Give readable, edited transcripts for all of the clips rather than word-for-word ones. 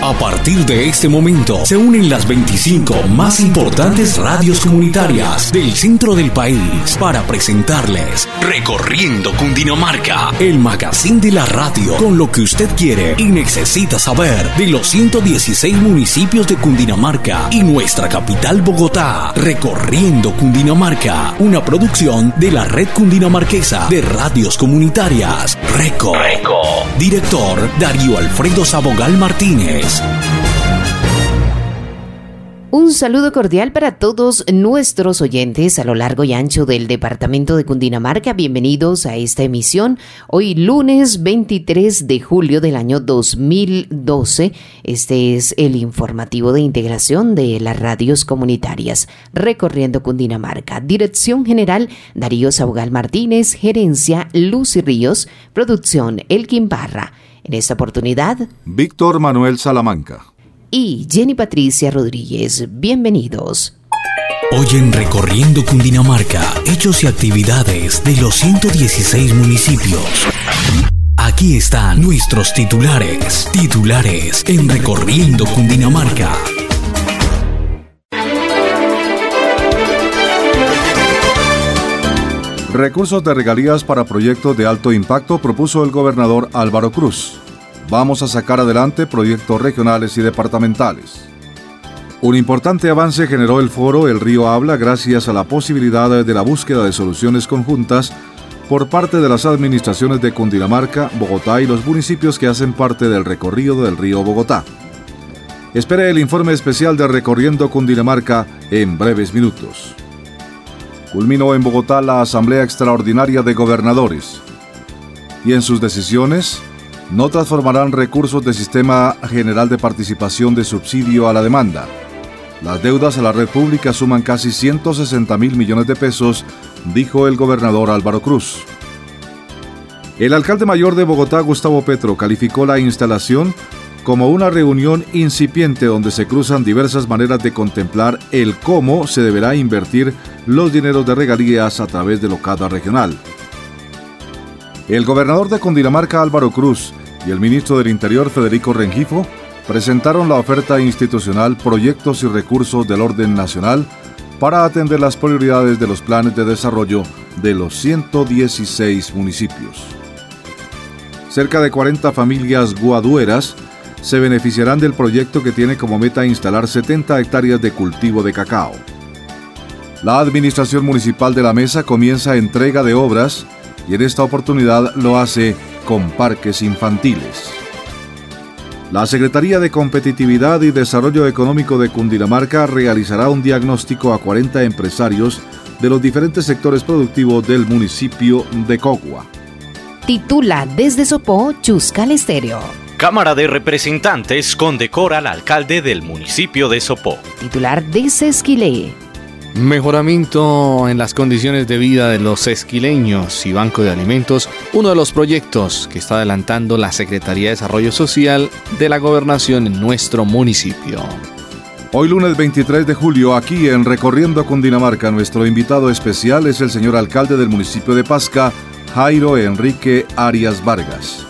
A partir de este momento se unen las 25 más importantes radios comunitarias del centro del país para presentarles Recorriendo Cundinamarca, el magazine de la radio con lo que usted quiere y necesita saber de los 116 municipios de Cundinamarca y nuestra capital Bogotá. Recorriendo Cundinamarca, una producción de la Red Cundinamarquesa de Radios Comunitarias. Reco. Director Darío Alfredo Sabogal Martínez. Un saludo cordial para todos nuestros oyentes a lo largo y ancho del departamento de Cundinamarca. Bienvenidos a esta emisión. Hoy lunes 23 de julio del año 2012. Este es el informativo de integración de las radios comunitarias. Recorriendo Cundinamarca. Dirección General Darío Sabogal Martínez. Gerencia Lucy Ríos. Producción Elkin Barra. En esta oportunidad, Víctor Manuel Salamanca y Jenny Patricia Rodríguez. Bienvenidos. Hoy en Recorriendo Cundinamarca, hechos y actividades de los 116 municipios. Aquí están nuestros titulares en Recorriendo Cundinamarca. Recursos de regalías para proyectos de alto impacto propuso el gobernador Álvaro Cruz. Vamos a sacar adelante proyectos regionales y departamentales. Un importante avance generó el foro El Río Habla gracias a la posibilidad de la búsqueda de soluciones conjuntas por parte de las administraciones de Cundinamarca, Bogotá y los municipios que hacen parte del recorrido del río Bogotá. Espere el informe especial de Recorriendo Cundinamarca en breves minutos. Culminó en Bogotá la Asamblea Extraordinaria de Gobernadores y en sus decisiones no transformarán recursos del Sistema General de Participación de Subsidio a la Demanda. Las deudas a la red pública suman casi 160.000 millones de pesos, dijo el gobernador Álvaro Cruz. El alcalde mayor de Bogotá, Gustavo Petro, calificó la instalación como una reunión incipiente donde se cruzan diversas maneras de contemplar el cómo se deberá invertir los dineros de regalías a través de Locada Regional. El gobernador de Cundinamarca, Álvaro Cruz, y el ministro del Interior, Federico Rengifo, presentaron la oferta institucional Proyectos y Recursos del Orden Nacional para atender las prioridades de los planes de desarrollo de los 116 municipios. Cerca de 40 familias guadueras se beneficiarán del proyecto que tiene como meta instalar 70 hectáreas de cultivo de cacao. La administración municipal de La Mesa comienza entrega de obras y en esta oportunidad lo hace con parques infantiles. La Secretaría de Competitividad y Desarrollo Económico de Cundinamarca realizará un diagnóstico a 40 empresarios de los diferentes sectores productivos del municipio de Cogua. Titula desde Sopó, Chuscal Estéreo. Cámara de Representantes condecora al alcalde del municipio de Sopó. Titular desde Esquilé. Mejoramiento en las condiciones de vida de los esquileños y Banco de Alimentos, uno de los proyectos que está adelantando la Secretaría de Desarrollo Social de la Gobernación en nuestro municipio. Hoy lunes 23 de julio, aquí en Recorriendo Cundinamarca, nuestro invitado especial es el señor alcalde del municipio de Pasca, Jairo Enrique Arias Vargas.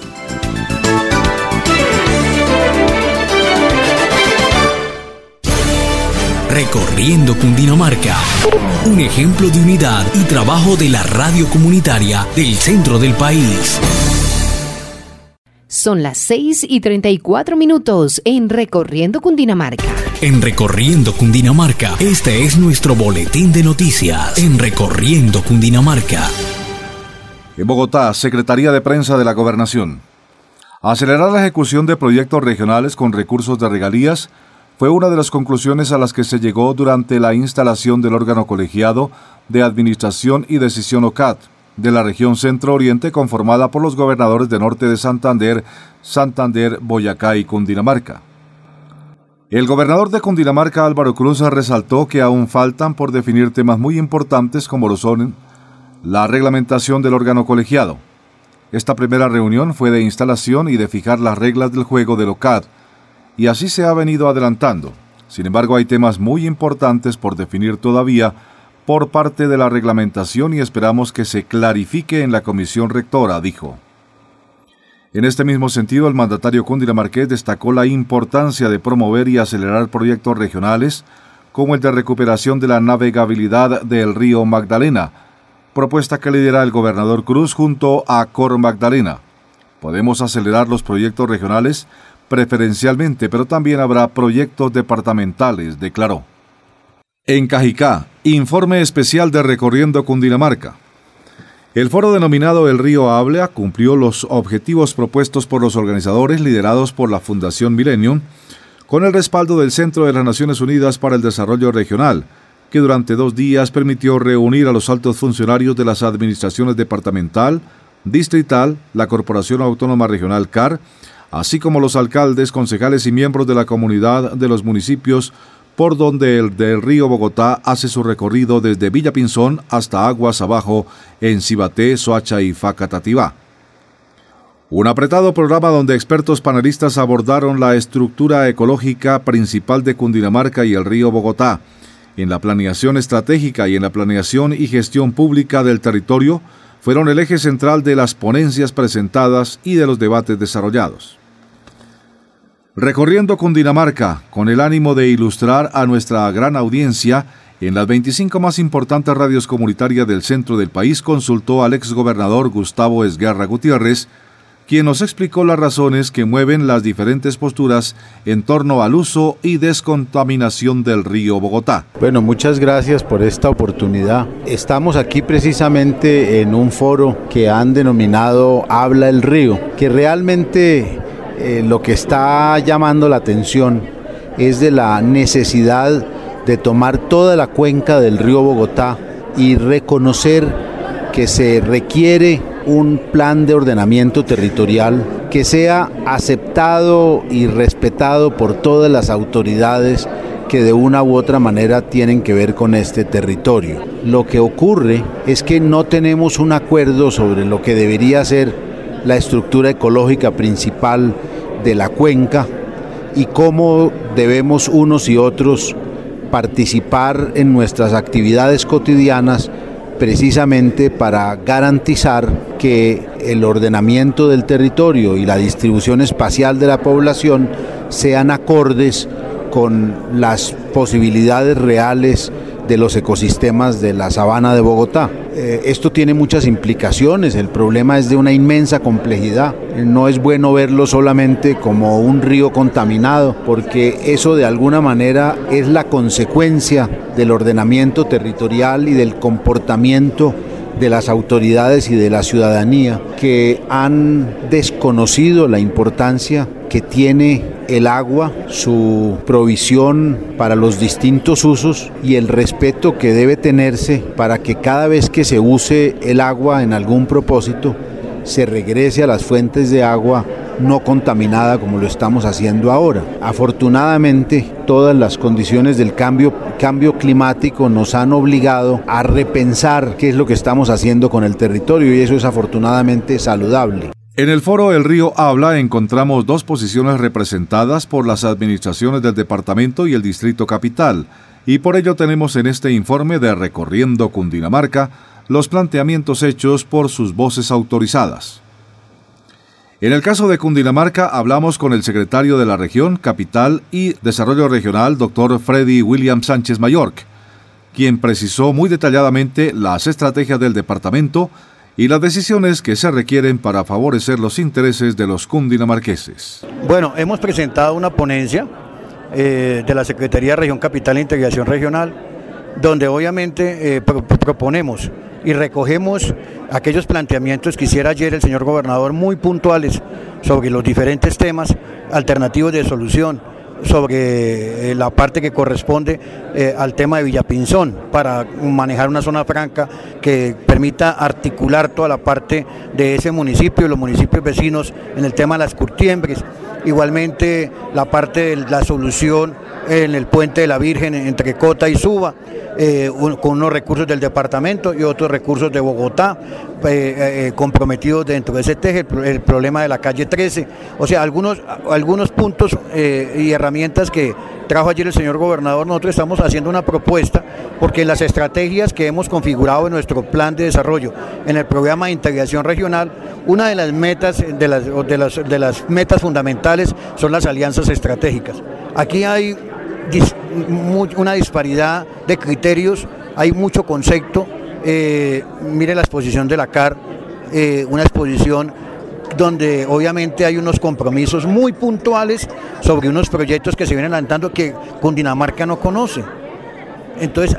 Recorriendo Cundinamarca, un ejemplo de unidad y trabajo de la radio comunitaria del centro del país. Son las 6:34 en Recorriendo Cundinamarca. En Recorriendo Cundinamarca, este es nuestro boletín de noticias. En Recorriendo Cundinamarca. En Bogotá, Secretaría de Prensa de la Gobernación. Acelerar la ejecución de proyectos regionales con recursos de regalías fue una de las conclusiones a las que se llegó durante la instalación del órgano colegiado de Administración y Decisión OCAD de la región Centro-Oriente, conformada por los gobernadores de Norte de Santander, Boyacá y Cundinamarca. El gobernador de Cundinamarca, Álvaro Cruz, resaltó que aún faltan por definir temas muy importantes como lo son la reglamentación del órgano colegiado. Esta primera reunión fue de instalación y de fijar las reglas del juego del OCAD, y así se ha venido adelantando. Sin embargo, hay temas muy importantes por definir todavía por parte de la reglamentación y esperamos que se clarifique en la comisión rectora, dijo. En este mismo sentido, el mandatario cundinamarqués destacó la importancia de promover y acelerar proyectos regionales como el de recuperación de la navegabilidad del río Magdalena, propuesta que lidera el gobernador Cruz junto a Cor Magdalena. Podemos acelerar los proyectos regionales preferencialmente, pero también habrá proyectos departamentales, declaró. En Cajicá, informe especial de Recorriendo Cundinamarca. El foro denominado El Río Habla cumplió los objetivos propuestos por los organizadores liderados por la Fundación Millennium, con el respaldo del Centro de las Naciones Unidas para el Desarrollo Regional, que durante 2 días permitió reunir a los altos funcionarios de las administraciones departamental, distrital, la Corporación Autónoma Regional CAR, así como los alcaldes, concejales y miembros de la comunidad de los municipios por donde el del río Bogotá hace su recorrido desde Villa Pinzón hasta aguas abajo en Cibaté, Soacha y Facatativá. Un apretado programa donde expertos panelistas abordaron la estructura ecológica principal de Cundinamarca y el río Bogotá, en la planeación estratégica y en la planeación y gestión pública del territorio, fueron el eje central de las ponencias presentadas y de los debates desarrollados. Recorriendo Cundinamarca, con el ánimo de ilustrar a nuestra gran audiencia, en las 25 más importantes radios comunitarias del centro del país consultó al exgobernador Gustavo Esguerra Gutiérrez, quien nos explicó las razones que mueven las diferentes posturas en torno al uso y descontaminación del río Bogotá. Bueno, muchas gracias por esta oportunidad. Estamos aquí precisamente en un foro que han denominado Habla el Río, que realmente lo que está llamando la atención es de la necesidad de tomar toda la cuenca del río Bogotá y reconocer que se requiere un plan de ordenamiento territorial que sea aceptado y respetado por todas las autoridades que de una u otra manera tienen que ver con este territorio. Lo que ocurre es que no tenemos un acuerdo sobre lo que debería ser la estructura ecológica principal de la cuenca y cómo debemos unos y otros participar en nuestras actividades cotidianas precisamente para garantizar que el ordenamiento del territorio y la distribución espacial de la población sean acordes con las posibilidades reales de los ecosistemas de la sabana de Bogotá. Esto tiene muchas implicaciones, el problema es de una inmensa complejidad. No es bueno verlo solamente como un río contaminado, porque eso de alguna manera es la consecuencia del ordenamiento territorial y del comportamiento de las autoridades y de la ciudadanía, que han desconocido la importancia que tiene el agua, su provisión para los distintos usos y el respeto que debe tenerse para que cada vez que se use el agua en algún propósito, se regrese a las fuentes de agua no contaminada como lo estamos haciendo ahora. Afortunadamente, todas las condiciones del cambio climático nos han obligado a repensar qué es lo que estamos haciendo con el territorio y eso es afortunadamente saludable. En el foro El Río Habla encontramos 2 posiciones representadas por las administraciones del departamento y el distrito capital, y por ello tenemos en este informe de Recorriendo Cundinamarca los planteamientos hechos por sus voces autorizadas. En el caso de Cundinamarca hablamos con el secretario de la región, capital y desarrollo regional, Dr. Freddy William Sánchez Mayork, quien precisó muy detalladamente las estrategias del departamento y las decisiones que se requieren para favorecer los intereses de los cundinamarqueses. Bueno, hemos presentado una ponencia de la Secretaría de Región Capital e Integración Regional, donde obviamente proponemos y recogemos aquellos planteamientos que hiciera ayer el señor gobernador muy puntuales sobre los diferentes temas alternativos de solución, sobre la parte que corresponde al tema de Villapinzón, para manejar una zona franca que permita articular toda la parte de ese municipio y los municipios vecinos en el tema de las curtiembres. Igualmente la parte de la solución en el Puente de la Virgen entre Cota y Suba, con unos recursos del departamento y otros recursos de Bogotá, comprometidos dentro de ese eje, el problema de la calle 13, o sea, algunos puntos y herramientas que trajo ayer el señor gobernador. Nosotros estamos haciendo una propuesta porque las estrategias que hemos configurado en nuestro plan de desarrollo, en el programa de integración regional, una de las metas, de las metas fundamentales son las alianzas estratégicas. Aquí hay una disparidad de criterios, hay mucho concepto. Mire la exposición de la CAR, una exposición donde obviamente hay unos compromisos muy puntuales sobre unos proyectos que se vienen adelantando que Cundinamarca no conoce. Entonces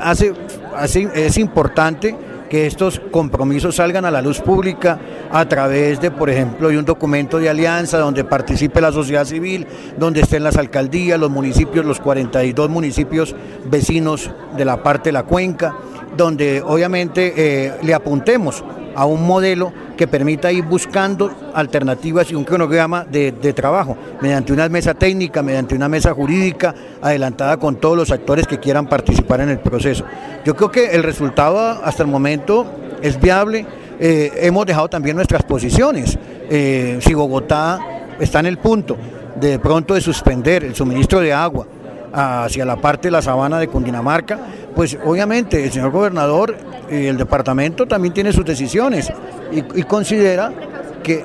es importante que estos compromisos salgan a la luz pública a través de, por ejemplo, de un documento de alianza donde participe la sociedad civil, donde estén las alcaldías, los municipios, los 42 municipios vecinos de la parte de la cuenca, donde obviamente le apuntemos a un modelo que permita ir buscando alternativas y un cronograma de trabajo, mediante una mesa técnica, mediante una mesa jurídica adelantada con todos los actores que quieran participar en el proceso. Yo creo que el resultado hasta el momento es viable. Hemos dejado también nuestras posiciones. Si Bogotá está en el punto de pronto de suspender el suministro de agua hacia la parte de la sabana de Cundinamarca, pues obviamente el señor gobernador y el departamento también tiene sus decisiones y considera que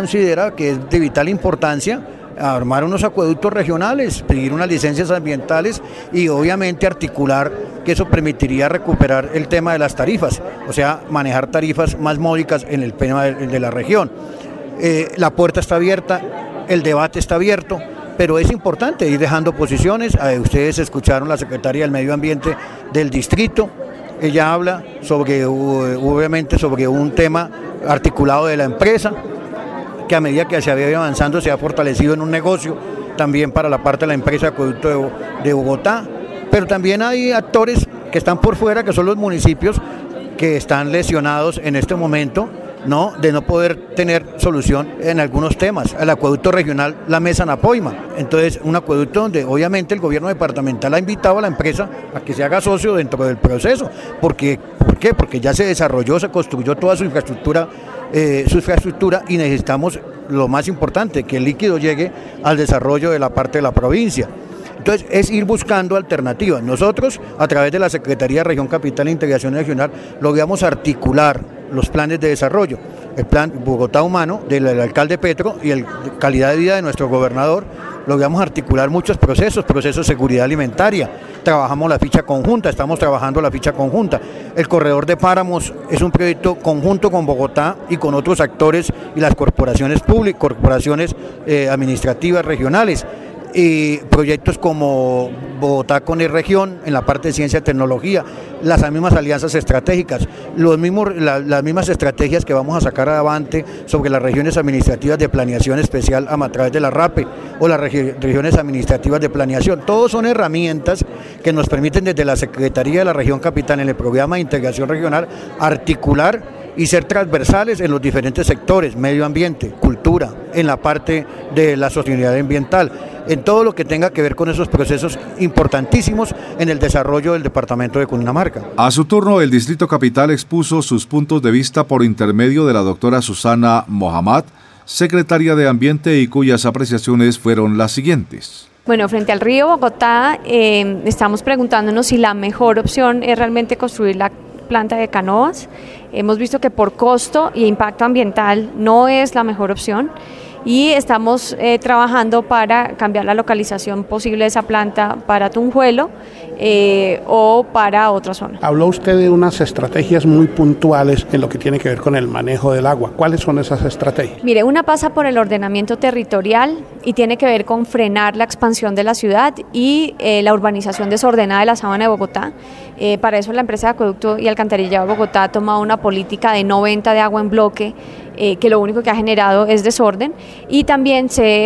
es de vital importancia armar unos acueductos regionales, pedir unas licencias ambientales y obviamente articular que eso permitiría recuperar el tema de las tarifas, o sea, manejar tarifas más módicas en el tema de la región. La puerta está abierta, el debate está abierto, pero es importante ir dejando posiciones. Ustedes escucharon la secretaria del Medio Ambiente del distrito, ella habla obviamente sobre un tema articulado de la empresa, que a medida que se había ido avanzando se ha fortalecido en un negocio también para la parte de la empresa de acueducto de Bogotá, pero también hay actores que están por fuera, que son los municipios que están lesionados en este momento, ¿no? De no poder tener solución en algunos temas. El acueducto regional, la Mesa Napoima. Entonces, un acueducto donde obviamente el gobierno departamental ha invitado a la empresa a que se haga socio dentro del proceso. ¿Por qué? Porque ya se desarrolló, se construyó toda su infraestructura y necesitamos, lo más importante, que el líquido llegue al desarrollo de la parte de la provincia. Entonces es ir buscando alternativas. Nosotros, a través de la Secretaría de Región Capital e Integración Regional, logramos articular los planes de desarrollo, el plan Bogotá Humano del alcalde Petro y el calidad de vida de nuestro gobernador. Logramos articular muchos procesos de seguridad alimentaria, trabajamos la ficha conjunta, estamos trabajando la ficha conjunta. El corredor de páramos es un proyecto conjunto con Bogotá y con otros actores y las corporaciones públicas, corporaciones administrativas regionales. Y proyectos como Bogotá con región en la parte de ciencia y tecnología, las mismas alianzas estratégicas, las mismas estrategias que vamos a sacar adelante sobre las regiones administrativas de planeación especial a través de la RAPE o las regiones administrativas de planeación. Todos son herramientas que nos permiten desde la Secretaría de la Región Capital en el programa de integración regional articular y ser transversales en los diferentes sectores, medio ambiente, cultura, en la parte de la sostenibilidad ambiental, en todo lo que tenga que ver con esos procesos importantísimos en el desarrollo del departamento de Cundinamarca. A su turno, el Distrito Capital expuso sus puntos de vista por intermedio de la doctora Susana Mohammad, secretaria de Ambiente, y cuyas apreciaciones fueron las siguientes. Bueno, frente al río Bogotá, estamos preguntándonos si la mejor opción es realmente construir la planta de canoas. Hemos visto que por costo y impacto ambiental no es la mejor opción y estamos trabajando para cambiar la localización posible de esa planta para Tunjuelo o para otra zona. Habló usted de unas estrategias muy puntuales en lo que tiene que ver con el manejo del agua. ¿Cuáles son esas estrategias? Mire, una pasa por el ordenamiento territorial y tiene que ver con frenar la expansión de la ciudad y la urbanización desordenada de la sabana de Bogotá. Para eso la empresa de acueducto y alcantarillado de Bogotá ha tomado una política de no venta de agua en bloque que lo único que ha generado es desorden, y también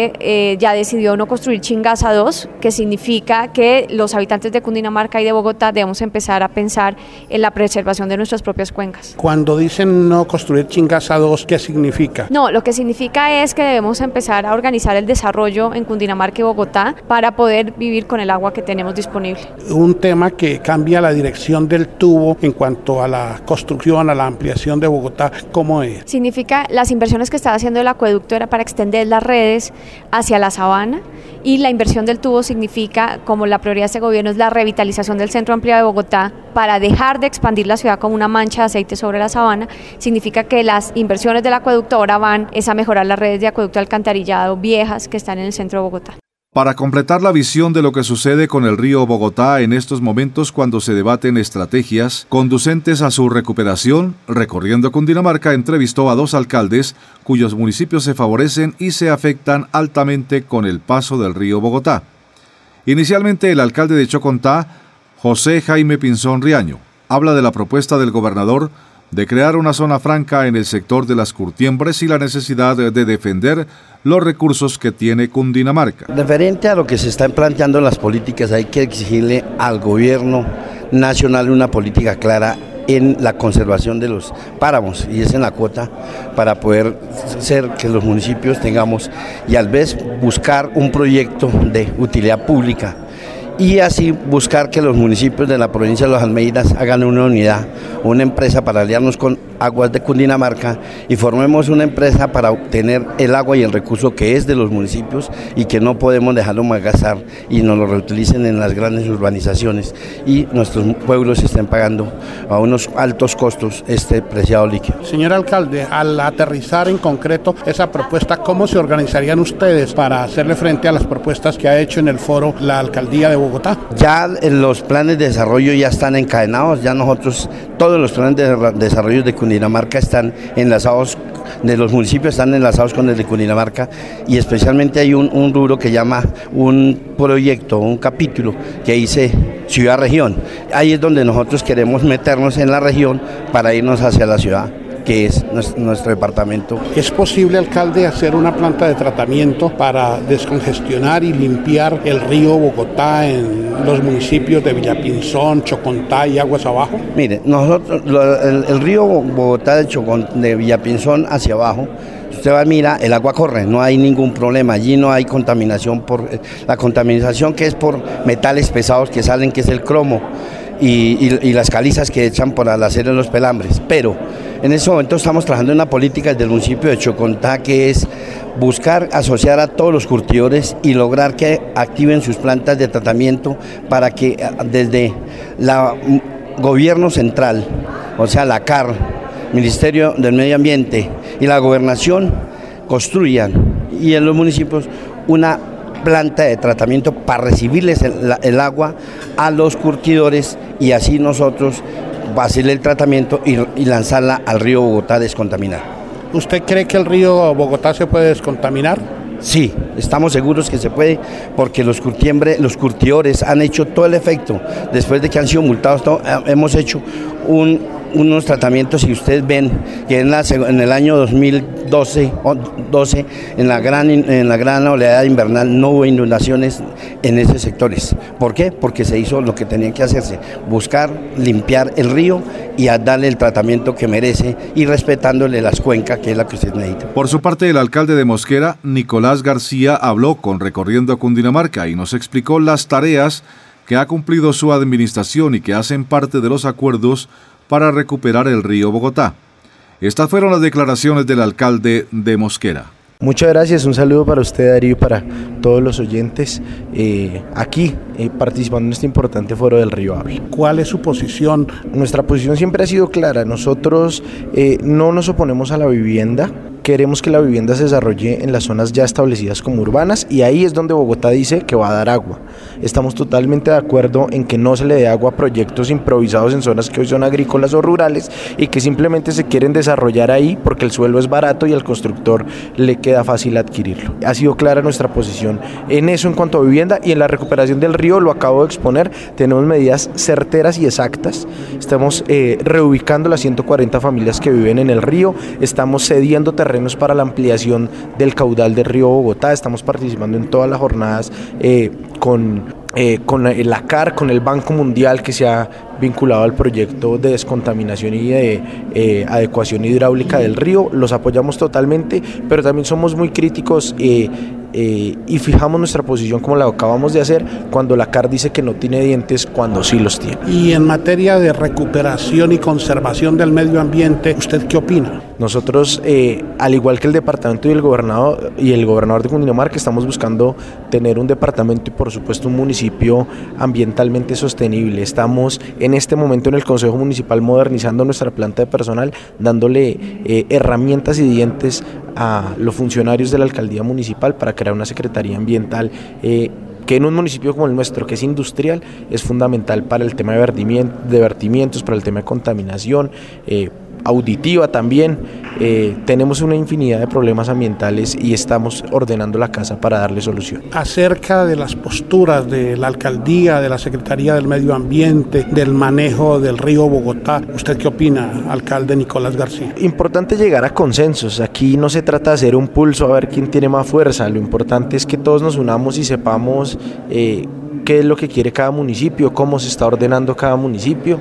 se ya decidió no construir Chingaza 2, que significa que los habitantes de Cundinamarca y de Bogotá debemos empezar a pensar en la preservación de nuestras propias cuencas. Cuando dicen no construir Chingaza 2, ¿qué significa? No, lo que significa es que debemos empezar a organizar el desarrollo en Cundinamarca y Bogotá para poder vivir con el agua que tenemos disponible. Un tema que cambia la dirección del tubo en cuanto a la construcción, a la ampliación de Bogotá, ¿cómo es? Significa las inversiones que estaba haciendo el acueducto era para extender las redes hacia la sabana, y la inversión del tubo significa, como la prioridad de este gobierno es la revitalización del centro ampliado de Bogotá, para dejar de expandir la ciudad como una mancha de aceite sobre la sabana, significa que las inversiones del acueducto ahora van a mejorar las redes de acueducto alcantarillado viejas que están en el centro de Bogotá. Para completar la visión de lo que sucede con el río Bogotá en estos momentos cuando se debaten estrategias conducentes a su recuperación, Recorriendo Cundinamarca entrevistó a 2 alcaldes cuyos municipios se favorecen y se afectan altamente con el paso del río Bogotá. Inicialmente el alcalde de Chocontá, José Jaime Pinzón Riaño, habla de la propuesta del gobernador de crear una zona franca en el sector de las Curtiembres y la necesidad de defender los recursos que tiene Cundinamarca. Referente a lo que se están planteando en las políticas, hay que exigirle al gobierno nacional una política clara en la conservación de los páramos, y es en la cuota, para poder hacer que los municipios tengamos, y a la vez buscar un proyecto de utilidad pública, y así buscar que los municipios de la provincia de Los Almeidas hagan una unidad, una empresa para aliarnos con Aguas de Cundinamarca y formemos una empresa para obtener el agua y el recurso que es de los municipios y que no podemos dejarlo malgastar y nos lo reutilicen en las grandes urbanizaciones y nuestros pueblos estén pagando a unos altos costos este preciado líquido. Señor alcalde, al aterrizar en concreto esa propuesta, ¿cómo se organizarían ustedes para hacerle frente a las propuestas que ha hecho en el foro la alcaldía de Bogotá? Ya los planes de desarrollo ya están encadenados, ya nosotros, todos los planes de desarrollo de Cundinamarca están enlazados, de los municipios están enlazados con el de Cundinamarca, y especialmente hay un rubro que llama un proyecto, un capítulo que dice ciudad-región. Ahí es donde nosotros queremos meternos en la región para irnos hacia la ciudad, que es nuestro departamento. ¿Es posible, alcalde, hacer una planta de tratamiento para descongestionar y limpiar el río Bogotá en los municipios de Villapinzón, Chocontá y Aguas Abajo? Mire, nosotros, el río Bogotá de Villapinzón hacia abajo, usted va, mira, el agua corre, no hay ningún problema, allí no hay contaminación, por la contaminación que es por metales pesados que salen, que es el cromo, y las calizas que echan por al hacer en los pelambres, pero en ese momento estamos trabajando en una política del municipio de Chocontá que es buscar asociar a todos los curtidores y lograr que activen sus plantas de tratamiento para que desde el gobierno central, o sea la CAR, Ministerio del Medio Ambiente y la Gobernación construyan y en los municipios una planta de tratamiento para recibirles el agua a los curtidores y así nosotros hacerle el tratamiento y lanzarla al río Bogotá descontaminada. ¿Usted cree que el río Bogotá se puede descontaminar? Sí, estamos seguros que se puede, porque los curtidores han hecho todo el efecto. Después de que han sido multados, hemos hecho unos tratamientos, y ustedes ven que en el año 2012 en la gran oleada invernal no hubo inundaciones en esos sectores. ¿Por qué? Porque se hizo lo que tenía que hacerse, buscar limpiar el río y a darle el tratamiento que merece y respetándole las cuencas, que es la que usted necesita. Por su parte, el alcalde de Mosquera, Nicolás García, habló con Recorriendo Cundinamarca y nos explicó las tareas que ha cumplido su administración y que hacen parte de los acuerdos para recuperar el río Bogotá. Estas fueron las declaraciones del alcalde de Mosquera. Muchas gracias, un saludo para usted, Darío, y para todos los oyentes aquí participando en este importante foro del río Ávila. ¿Cuál es su posición? Nuestra posición siempre ha sido clara. Nosotros no nos oponemos a la vivienda, queremos que la vivienda se desarrolle en las zonas ya establecidas como urbanas, y ahí es donde Bogotá dice que va a dar agua. Estamos totalmente de acuerdo en que no se le dé agua a proyectos improvisados en zonas que hoy son agrícolas o rurales y que simplemente se quieren desarrollar ahí porque el suelo es barato y al constructor le queda fácil adquirirlo. Ha sido clara nuestra posición en eso en cuanto a vivienda, y en la recuperación del río, lo acabo de exponer, tenemos medidas certeras y exactas. Estamos reubicando las 140 familias que viven en el río, estamos cediendo terrenos para la ampliación del caudal del río Bogotá, estamos participando en todas las jornadas con la CAR, con el Banco Mundial, que se ha vinculado al proyecto de descontaminación y de adecuación hidráulica del río. Los apoyamos totalmente, pero también somos muy críticos y fijamos nuestra posición, como la acabamos de hacer, cuando la CAR dice que no tiene dientes, cuando sí los tiene. Y en materia de recuperación y conservación del medio ambiente, ¿usted qué opina? Nosotros, al igual que el departamento y el gobernador de Cundinamarca, estamos buscando tener un departamento y por supuesto un municipio ambientalmente sostenible. Estamos en este momento en el Consejo Municipal modernizando nuestra planta de personal, dándole herramientas y dientes a los funcionarios de la alcaldía municipal para crear una secretaría ambiental que en un municipio como el nuestro, que es industrial, es fundamental para el tema de vertimientos, para el tema de contaminación, auditiva también. Tenemos una infinidad de problemas ambientales y estamos ordenando la casa para darle solución. Acerca de las posturas de la alcaldía, de la Secretaría del Medio Ambiente, del manejo del río Bogotá, ¿usted qué opina, alcalde Nicolás García? Importante llegar a consensos. Aquí no se trata de hacer un pulso a ver quién tiene más fuerza. Lo importante es que todos nos unamos y sepamos qué es lo que quiere cada municipio, cómo se está ordenando cada municipio,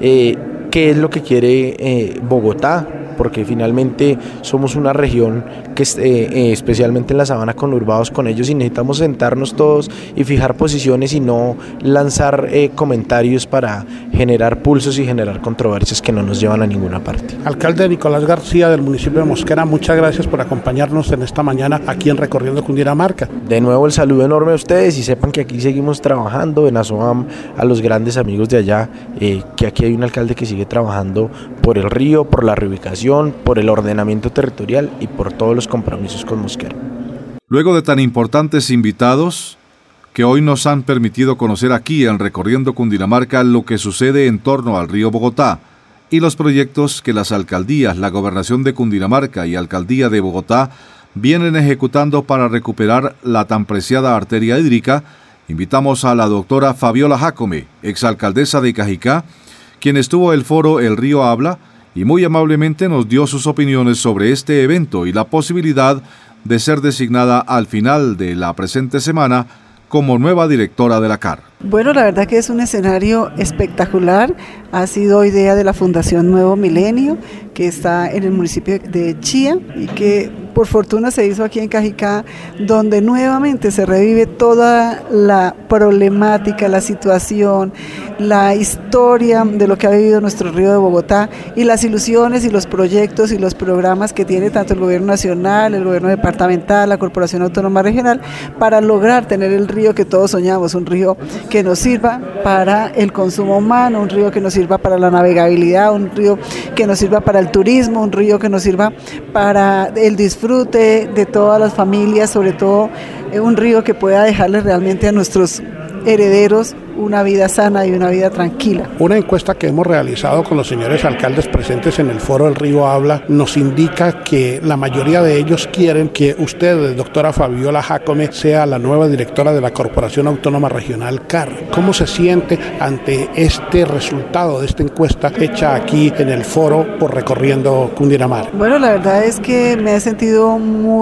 qué es lo que quiere Bogotá, porque finalmente somos una región que especialmente en la sabana conurbados con ellos, y necesitamos sentarnos todos y fijar posiciones y no lanzar comentarios para generar pulsos y generar controversias que no nos llevan a ninguna parte. Alcalde Nicolás García del municipio de Mosquera, muchas gracias por acompañarnos en esta mañana aquí en Recorriendo Cundinamarca. De nuevo el saludo enorme a ustedes, y sepan que aquí seguimos trabajando en Asoam, a los grandes amigos de allá, que aquí hay un alcalde que sigue trabajando por el río, por la reubicación, por el ordenamiento territorial y por todos los compromisos con Mosquera. Luego de tan importantes invitados que hoy nos han permitido conocer aquí en Recorriendo Cundinamarca lo que sucede en torno al río Bogotá y los proyectos que las alcaldías, la Gobernación de Cundinamarca y Alcaldía de Bogotá vienen ejecutando para recuperar la tan preciada arteria hídrica, invitamos a la doctora Fabiola Jácome, exalcaldesa de Cajicá, quien estuvo en el foro El Río Habla y muy amablemente nos dio sus opiniones sobre este evento y la posibilidad de ser designada al final de la presente semana como nueva directora de la CAR. Bueno, la verdad que es un escenario espectacular, ha sido idea de la Fundación Nuevo Milenio, que está en el municipio de Chía y que por fortuna se hizo aquí en Cajicá, donde nuevamente se revive toda la problemática, la situación, la historia de lo que ha vivido nuestro río de Bogotá y las ilusiones y los proyectos y los programas que tiene tanto el gobierno nacional, el gobierno departamental, la Corporación Autónoma Regional, para lograr tener el río que todos soñamos, un río que nos sirva para el consumo humano, un río que nos sirva para la navegabilidad, un río que nos sirva para el turismo, un río que nos sirva para el disfrute de todas las familias, sobre todo un río que pueda dejarle realmente a nuestros herederos una vida sana y una vida tranquila. Una encuesta que hemos realizado con los señores alcaldes presentes en el foro El Río Habla nos indica que la mayoría de ellos quieren que usted, doctora Fabiola Jácome, sea la nueva directora de la Corporación Autónoma Regional CAR. ¿Cómo se siente ante este resultado de esta encuesta hecha aquí en el foro por Recorriendo Cundinamarca? Bueno, la verdad es que me he sentido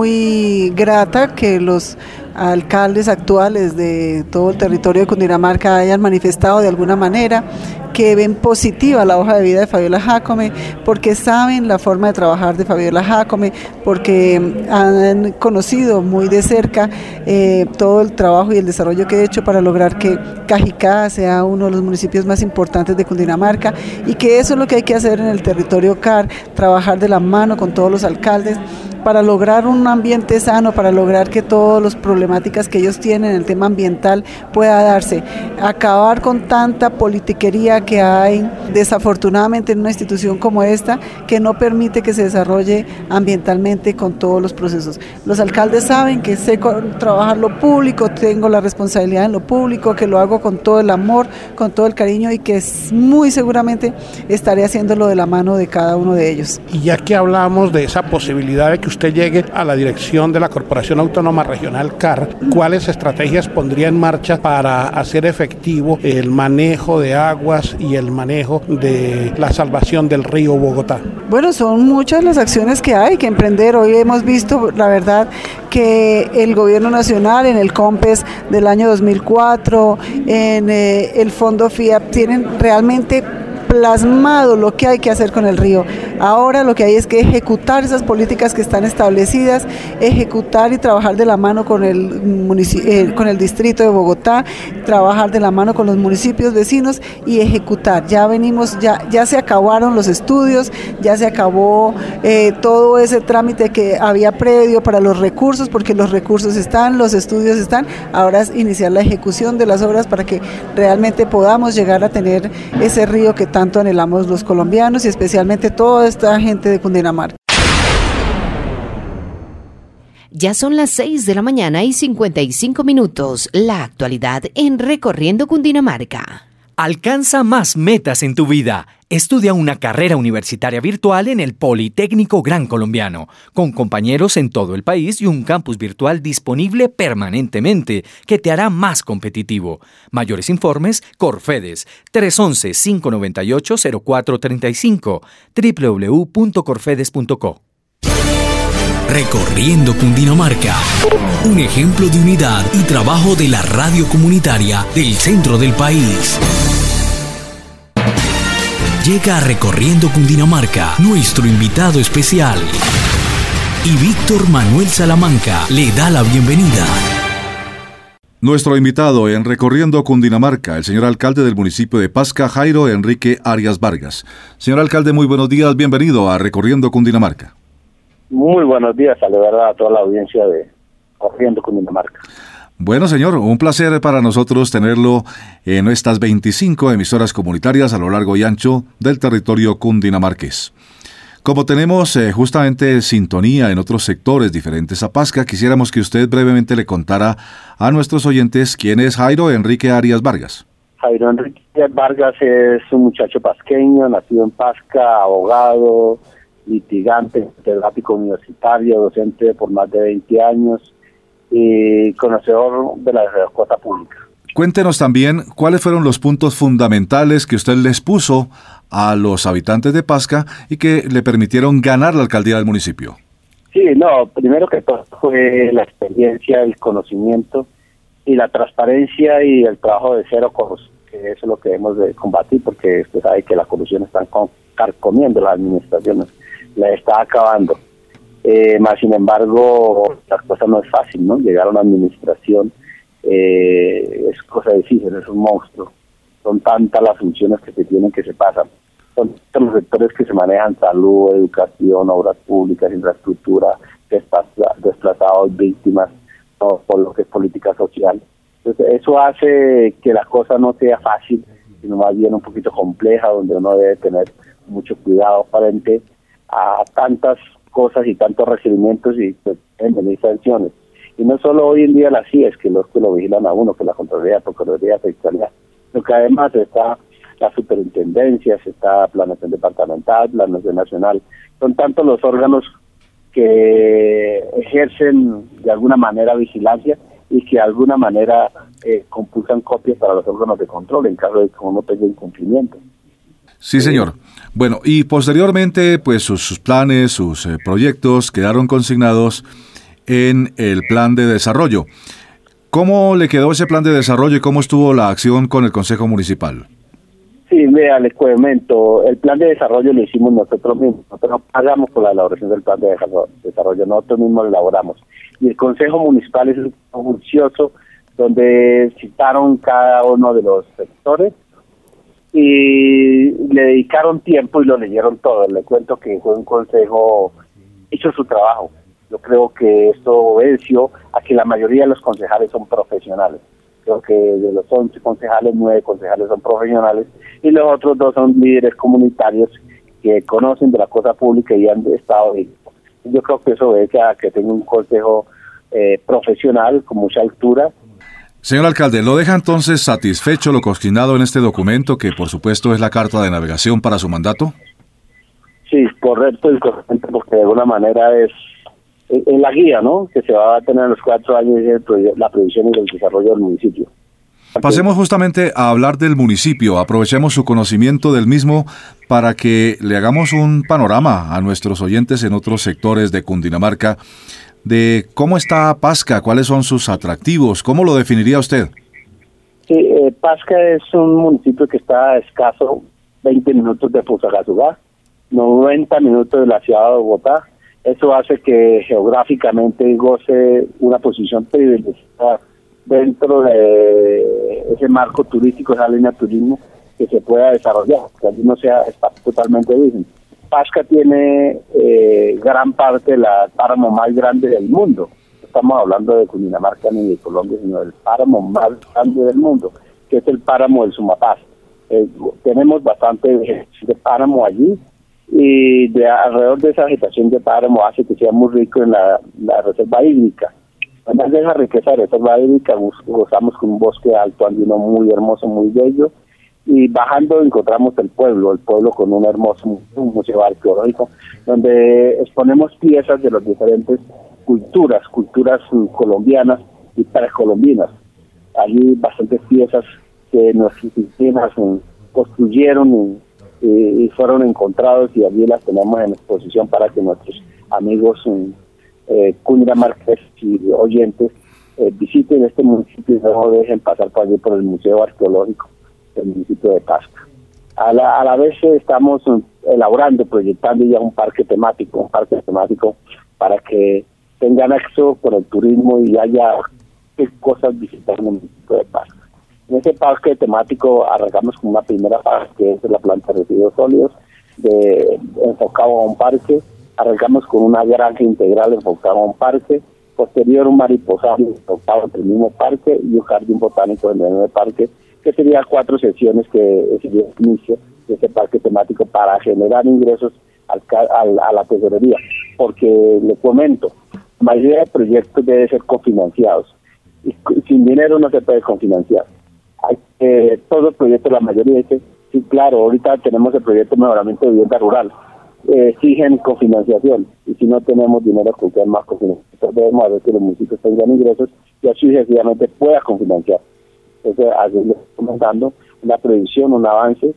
muy grata que los alcaldes actuales de todo el territorio de Cundinamarca hayan manifestado de alguna manera que ven positiva la hoja de vida de Fabiola Jácome, porque saben la forma de trabajar de Fabiola Jácome, porque han conocido muy de cerca todo el trabajo y el desarrollo que he hecho para lograr que Cajicá sea uno de los municipios más importantes de Cundinamarca, y que eso es lo que hay que hacer en el territorio CAR, trabajar de la mano con todos los alcaldes para lograr un ambiente sano, para lograr que todas las problemáticas que ellos tienen en el tema ambiental pueda darse, acabar con tanta politiquería política que hay desafortunadamente en una institución como esta, que no permite que se desarrolle ambientalmente con todos los procesos. Los alcaldes saben que sé trabajar lo público, tengo la responsabilidad en lo público, que lo hago con todo el amor, con todo el cariño y que muy seguramente estaré haciéndolo de la mano de cada uno de ellos. Y ya que hablamos de esa posibilidad de que usted llegue a la dirección de la Corporación Autónoma Regional CAR, ¿cuáles estrategias pondría en marcha para hacer efectivo el manejo de aguas y el manejo de la salvación del río Bogotá? Bueno, son muchas las acciones que hay que emprender. Hoy hemos visto, la verdad, que el gobierno nacional en el COMPES del año 2004, en el Fondo FIAP, tienen realmente plasmado lo que hay que hacer con el río. Ahora lo que hay es que ejecutar esas políticas que están establecidas, ejecutar y trabajar de la mano con el distrito de Bogotá, trabajar de la mano con los municipios vecinos y ejecutar. Ya se acabaron los estudios, ya se acabó todo ese trámite que había previo para los recursos, porque los recursos están, los estudios están. Ahora es iniciar la ejecución de las obras para que realmente podamos llegar a tener ese río que tanto anhelamos los colombianos y especialmente toda esta gente de Cundinamarca. Ya son las 6 de la mañana y 55 minutos. La actualidad en Recorriendo Cundinamarca. Alcanza más metas en tu vida. Estudia una carrera universitaria virtual en el Politécnico Gran Colombiano, con compañeros en todo el país y un campus virtual disponible permanentemente que te hará más competitivo. Mayores informes, Corfedes, 311-598-0435, www.corfedes.co. Recorriendo Cundinamarca. Un ejemplo de unidad y trabajo de la radio comunitaria del centro del país. Llega a Recorriendo Cundinamarca nuestro invitado especial. Y Víctor Manuel Salamanca le da la bienvenida. Nuestro invitado en Recorriendo Cundinamarca, el señor alcalde del municipio de Pasca, Jairo Enrique Arias Vargas. Señor alcalde, muy buenos días, bienvenido a Recorriendo Cundinamarca. Muy buenos días, a la verdad, a toda la audiencia de Recorriendo Cundinamarca. Bueno, señor, un placer para nosotros tenerlo en estas 25 emisoras comunitarias a lo largo y ancho del territorio cundinamarqués. Como tenemos justamente sintonía en otros sectores diferentes a Pasca, quisiéramos que usted brevemente le contara a nuestros oyentes quién es Jairo Enrique Arias Vargas. Jairo Enrique Arias Vargas es un muchacho pasqueño, nacido en Pasca, abogado, litigante, catedrático universitario, docente por más de 20 años y conocedor de la cosa pública. Cuéntenos también cuáles fueron los puntos fundamentales que usted les puso a los habitantes de Pasca y que le permitieron ganar la alcaldía del municipio. Sí, primero que todo fue la experiencia, el conocimiento y la transparencia y el trabajo de cero corrupción, que eso es lo que debemos de combatir, porque usted sabe que la corrupción está carcomiendo las administraciones, la está acabando. Más sin embargo, las cosas no es fácil, ¿no? Llegar a una administración es cosa difícil, es un monstruo. Son tantas las funciones que se tienen que se pasan. Son tantos los sectores que se manejan: salud, educación, obras públicas, infraestructura, desplazados, víctimas, ¿no? Por lo que es política social. Entonces, eso hace que la cosa no sea fácil, sino más bien un poquito compleja, donde uno debe tener mucho cuidado frente a tantas cosas y tantos requerimientos y en sanciones. Y no solo hoy en día las CIES, que los que lo vigilan a uno, que la Contraloría, Procuraduría, Fiscalía, sino que además está las superintendencias, está Planeación Departamental, Planeación Nacional. Son tantos los órganos que ejercen de alguna manera vigilancia y que de alguna manera compulsan copias para los órganos de control en caso de que uno tenga incumplimiento. Sí, señor. Bueno, y posteriormente, pues sus planes, sus proyectos quedaron consignados en el plan de desarrollo. ¿Cómo le quedó ese plan de desarrollo y cómo estuvo la acción con el Consejo Municipal? Sí, vea, les comento, el plan de desarrollo lo hicimos nosotros mismos, nosotros no pagamos por la elaboración del plan de desarrollo, nosotros mismos lo elaboramos. Y el Consejo Municipal es un juicioso donde citaron cada uno de los sectores y le dedicaron tiempo y lo leyeron todo. Le cuento que fue un consejo, hizo su trabajo. Yo creo que esto obedeció a que la mayoría de los concejales son profesionales. Creo que de los 11 concejales, 9 concejales son profesionales y los otros 2 son líderes comunitarios que conocen de la cosa pública y han estado ahí. Yo creo que eso es que tenga un consejo profesional con mucha altura. Señor alcalde, ¿lo deja entonces satisfecho lo consignado en este documento, que por supuesto es la carta de navegación para su mandato? Sí, correcto, porque de alguna manera es la guía, ¿no?, que se va a tener en los 4 años la previsión y el desarrollo del municipio. Pasemos justamente a hablar del municipio. Aprovechemos su conocimiento del mismo para que le hagamos un panorama a nuestros oyentes en otros sectores de Cundinamarca de cómo está Pasca, cuáles son sus atractivos, ¿cómo lo definiría usted? Sí, Pasca es un municipio que está a escaso 20 minutos de Fusagasugá, 90 minutos de la ciudad de Bogotá. Eso hace que geográficamente goce una posición privilegiada dentro de ese marco turístico, esa línea de turismo que se pueda desarrollar, que allí no está totalmente virgen. Pasca tiene gran parte del páramo más grande del mundo. No estamos hablando de Cundinamarca ni de Colombia, sino del páramo más grande del mundo, que es el páramo del Sumapaz. Tenemos bastante vegetación de páramo allí, y alrededor de esa vegetación de páramo hace que sea muy rico en la reserva hídrica. Además de esa riqueza de reserva hídrica, gozamos con un bosque alto andino muy hermoso, muy bello, y bajando encontramos el pueblo con un hermoso museo arqueológico, donde exponemos piezas de las diferentes culturas colombianas y precolombinas. Allí bastantes piezas que nuestros indígenas construyeron y fueron encontrados, y allí las tenemos en exposición para que nuestros amigos cundinamarqueses y oyentes visiten este municipio y no dejen pasar por allí por el museo arqueológico del municipio de Pasca. A la vez estamos elaborando, proyectando ya un parque temático para que tengan acceso por el turismo y haya cosas visitar en el municipio de Pasca. En ese parque temático arrancamos con una primera fase, que es la planta de residuos sólidos, enfocado a un parque. Arrancamos con una granja integral enfocada a un parque, posterior un mariposario enfocado en el mismo parque y un jardín botánico en el mismo parque, que serían 4 sesiones que sería el inicio de ese parque temático para generar ingresos a la tesorería. Porque le comento, la mayoría de proyectos deben ser cofinanciados, y sin dinero no se puede cofinanciar. Todos los proyectos, la mayoría dice, sí, claro, ahorita tenemos el proyecto de mejoramiento de vivienda rural, exigen cofinanciación, y si no tenemos dinero, con que más cofinanciación. Entonces debemos hacer que los municipios tengan ingresos y así sucesivamente pueda cofinanciar. Entonces, así les estoy comentando una previsión, un avance,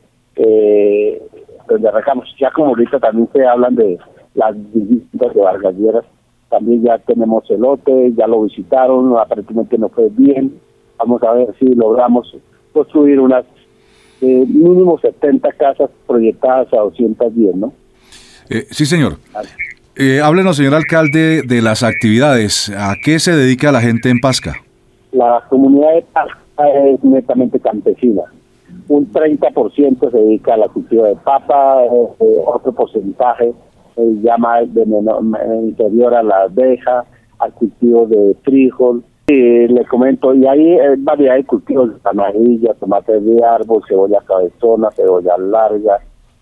donde arrancamos. Ya como ahorita también se hablan de las visitas de Vargas Lleras, también ya tenemos el lote, ya lo visitaron, aparentemente no fue bien. Vamos a ver si logramos construir unas mínimo 70 casas proyectadas a 210, ¿no? Sí, señor. Háblenos, señor alcalde, de las actividades. ¿A qué se dedica la gente en Pasca? La comunidad de Pasca es netamente campesina. Un 30% se dedica a la cultivo de papa, otro porcentaje llama inferior a la abeja, al cultivo de frijol. Le comento, y hay variedad de cultivos de zanahorilla, tomate de árbol, cebolla cabezona, cebolla larga,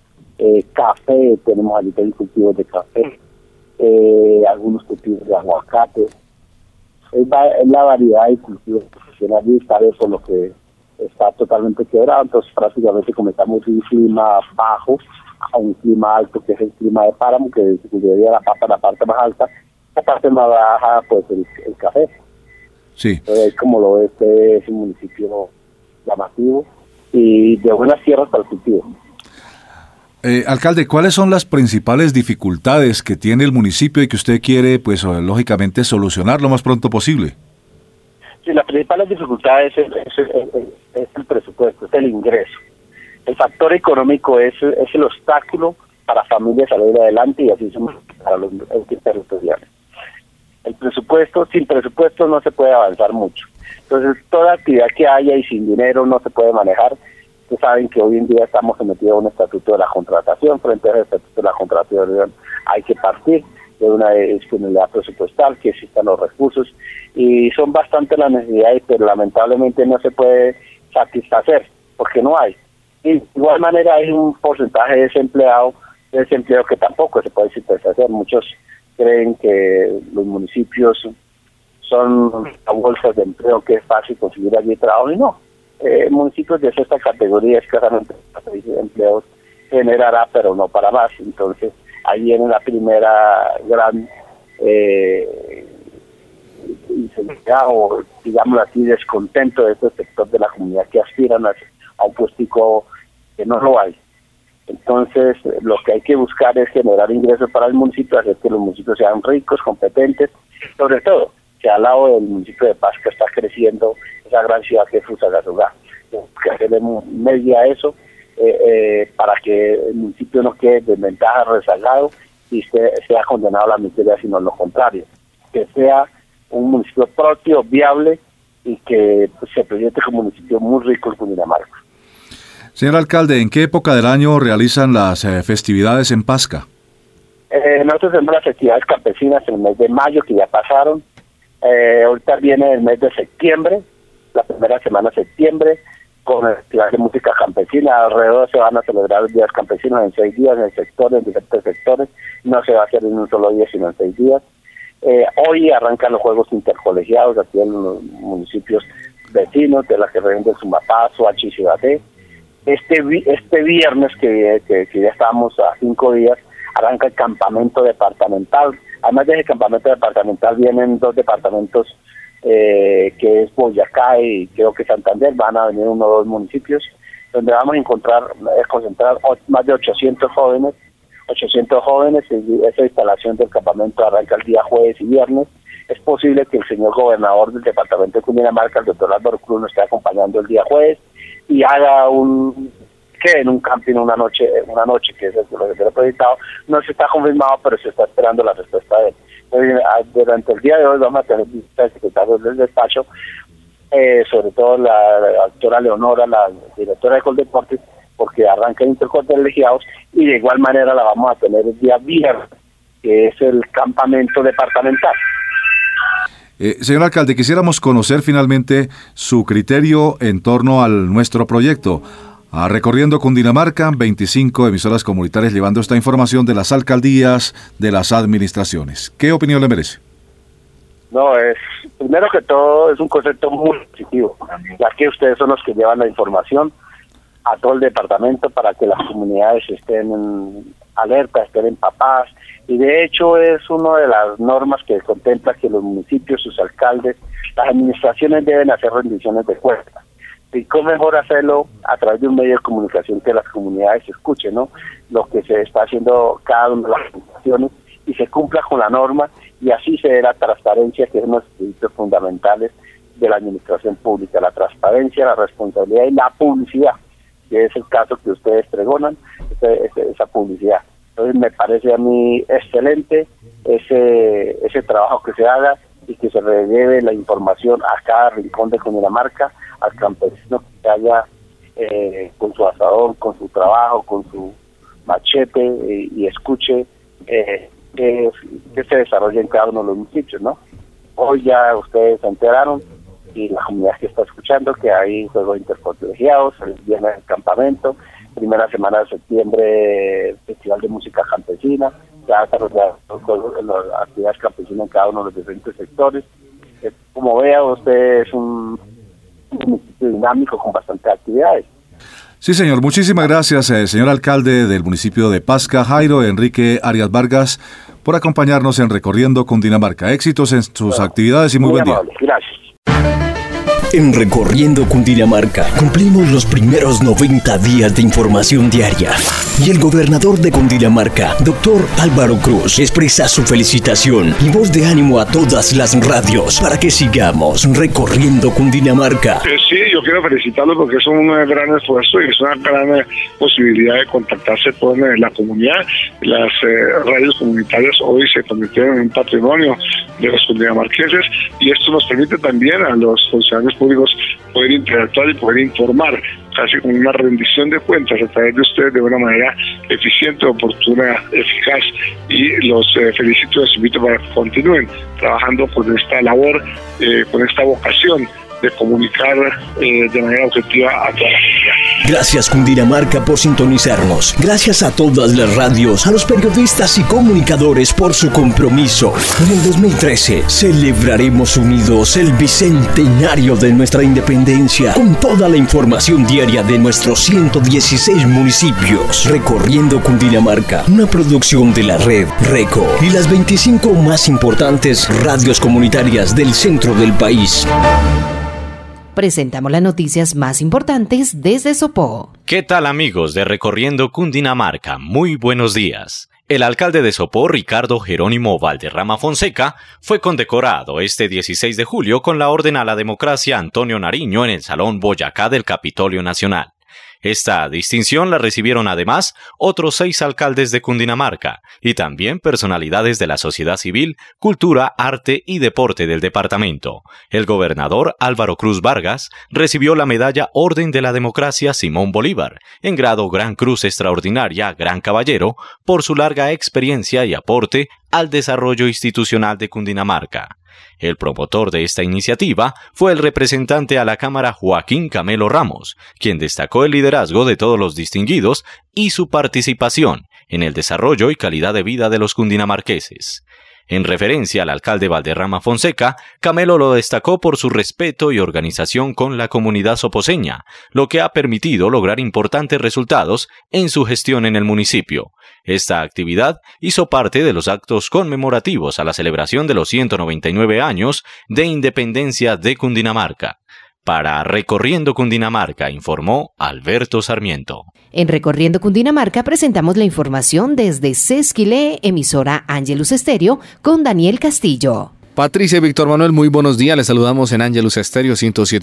café, tenemos allí cultivos de café, algunos cultivos de aguacate. Es la variedad de cultivos profesionales, tal vez por lo que está totalmente quebrado. Entonces prácticamente comenzamos un clima bajo a un clima alto, que es el clima de páramo, que se consideraría la parte más alta, la parte más baja, pues el café. Sí. Entonces, como lo ve, este es un municipio llamativo y de buenas tierras para el cultivo. Alcalde, ¿cuáles son las principales dificultades que tiene el municipio y que usted quiere, pues lógicamente, solucionar lo más pronto posible? Sí, las principales dificultades es el presupuesto, es el ingreso. El factor económico es el obstáculo para familias salir adelante, y así somos para los entes territoriales. El presupuesto, sin presupuesto no se puede avanzar mucho. Entonces, toda actividad que haya y sin dinero no se puede manejar. Ustedes saben que hoy en día estamos sometidos a un estatuto de la contratación. Frente al estatuto de la contratación hay que partir. de una disponibilidad presupuestal, que existan los recursos, y son bastante las necesidades, pero lamentablemente no se puede satisfacer, porque no hay. Y de igual manera hay un porcentaje de desempleo que tampoco se puede satisfacer. Muchos creen que los municipios son bolsas de empleo, que es fácil conseguir allí trabajo, y no. Municipios de esta categoría escasamente empleos generará, pero no para más. Entonces ahí viene la primera gran inseguridad, o digamos así, descontento de este sector de la comunidad que aspiran a un puestico que no lo hay. Entonces lo que hay que buscar es generar ingresos para el municipio, hacer que los municipios sean ricos, competentes, sobre todo que al lado del municipio de Pasca está creciendo esa gran ciudad que es Fusagasugá. Tenemos que hacerle media a eso para que el municipio no quede de ventaja, rezagado y sea condenado a la miseria, sino lo contrario, que sea un municipio propio, viable, y que se proyecte como un municipio muy rico en Cundinamarca. Señor alcalde, ¿en qué época del año realizan las festividades en Pasca? Nosotros tenemos las festividades campesinas en el mes de mayo, que ya pasaron. Ahorita viene el mes de septiembre, la primera semana de septiembre, con el Festival de Música Campesina. Alrededor se van a celebrar los días campesinos en 6 días, en diferentes sectores. No se va a hacer en un solo día, sino en 6 días. Hoy arrancan los Juegos Intercolegiados aquí en los municipios vecinos de la región de Sumapá, Soacha y Ciudadé. Este viernes, que ya estamos a 5 días, arranca el campamento departamental. Además de ese campamento departamental vienen 2 departamentos, que es Boyacá y creo que Santander. Van a venir 1 o 2 municipios donde vamos a concentrar más de 800 jóvenes. Y esa instalación del campamento arranca el día jueves y viernes. Es posible que el señor gobernador del departamento de Cundinamarca, el doctor Álvaro Cruz, nos esté acompañando el día jueves y haga en un camping una noche, que es lo que se ha proyectado. No se está confirmado, pero se está esperando la respuesta de él. Durante el día de hoy vamos a tener visitas del secretario del despacho, sobre todo la doctora Leonora, la directora de Coldeportes, porque arranca intercolegiados, y de igual manera la vamos a tener el día viernes, que es el campamento departamental. Señor alcalde, quisiéramos conocer finalmente su criterio en torno a nuestro proyecto. Recorriendo Cundinamarca, 25 emisoras comunitarias llevando esta información de las alcaldías, de las administraciones. ¿Qué opinión le merece? No, primero que todo es un concepto muy positivo, ya que ustedes son los que llevan la información a todo el departamento para que las comunidades estén alertas, estén empapadas, y de hecho es una de las normas que contempla que los municipios, sus alcaldes, las administraciones deben hacer rendiciones de cuentas. Y cómo mejor hacerlo a través de un medio de comunicación que las comunidades escuchen, ¿no? Lo que se está haciendo cada una de las administraciones, y se cumpla con la norma, y así se dé la transparencia, que es uno de los principios fundamentales de la administración pública: la transparencia, la responsabilidad y la publicidad, que es el caso que ustedes pregonan, esa publicidad. Entonces me parece a mí excelente ese trabajo que se haga, y que se le lleve la información a cada rincón de Cundinamarca, al campesino que haya con su asador, con su trabajo, con su machete, y escuche que se desarrolla en cada uno de los municipios, ¿no? Hoy ya ustedes se enteraron, y la comunidad que está escuchando, que hay juegos intercolegiados, el viernes el campamento, primera semana de septiembre Festival de Música Campesina, ya desarrollar las actividades campesinas en cada uno de los diferentes sectores. Como vea usted, es un municipio dinámico con bastantes actividades. Sí, señor. Muchísimas gracias, señor alcalde del municipio de Pasca, Jairo Enrique Arias Vargas, por acompañarnos en Recorriendo Cundinamarca. Éxitos en sus actividades y muy buen día. Gracias. En Recorriendo Cundinamarca cumplimos los primeros 90 días de información diaria. Y el gobernador de Cundinamarca, doctor Álvaro Cruz, expresa su felicitación y voz de ánimo a todas las radios para que sigamos recorriendo Cundinamarca. Sí, yo quiero felicitarlos porque es un gran esfuerzo y es una gran posibilidad de contactarse con la comunidad. Las radios comunitarias hoy se convirtieron en un patrimonio de los cundinamarqueses, y esto nos permite también a los funcionarios públicos poder interactuar y poder informar, casi con una rendición de cuentas a través de ustedes, de una manera eficiente, oportuna, eficaz, y los felicito y los invito para que continúen trabajando con esta labor, con esta vocación de comunicar de manera objetiva a toda la sociedad. Gracias Cundinamarca por sintonizarnos. Gracias a todas las radios, a los periodistas y comunicadores por su compromiso. En el 2013 celebraremos unidos el bicentenario de nuestra independencia con toda la información diaria de nuestros 116 municipios. Recorriendo Cundinamarca, una producción de la red RECO y las 25 más importantes radios comunitarias del centro del país. Presentamos las noticias más importantes desde Sopó. ¿Qué tal amigos de Recorriendo Cundinamarca? Muy buenos días. El alcalde de Sopó, Ricardo Jerónimo Valderrama Fonseca, fue condecorado este 16 de julio con la Orden a la Democracia Antonio Nariño en el Salón Boyacá del Capitolio Nacional. Esta distinción la recibieron además otros 6 alcaldes de Cundinamarca y también personalidades de la sociedad civil, cultura, arte y deporte del departamento. El gobernador Álvaro Cruz Vargas recibió la medalla Orden de la Democracia Simón Bolívar, en grado Gran Cruz Extraordinaria Gran Caballero, por su larga experiencia y aporte al desarrollo institucional de Cundinamarca. El promotor de esta iniciativa fue el representante a la Cámara Joaquín Camelo Ramos, quien destacó el liderazgo de todos los distinguidos y su participación en el desarrollo y calidad de vida de los cundinamarqueses. En referencia al alcalde Valderrama Fonseca, Camelo lo destacó por su respeto y organización con la comunidad soposeña, lo que ha permitido lograr importantes resultados en su gestión en el municipio. Esta actividad hizo parte de los actos conmemorativos a la celebración de los 199 años de independencia de Cundinamarca. Para Recorriendo Cundinamarca, informó Alberto Sarmiento. En Recorriendo Cundinamarca presentamos la información desde Sesquilé, emisora Ángelus Estéreo, con Daniel Castillo. Patricia y Víctor Manuel, muy buenos días. Les saludamos en Ángelus Estéreo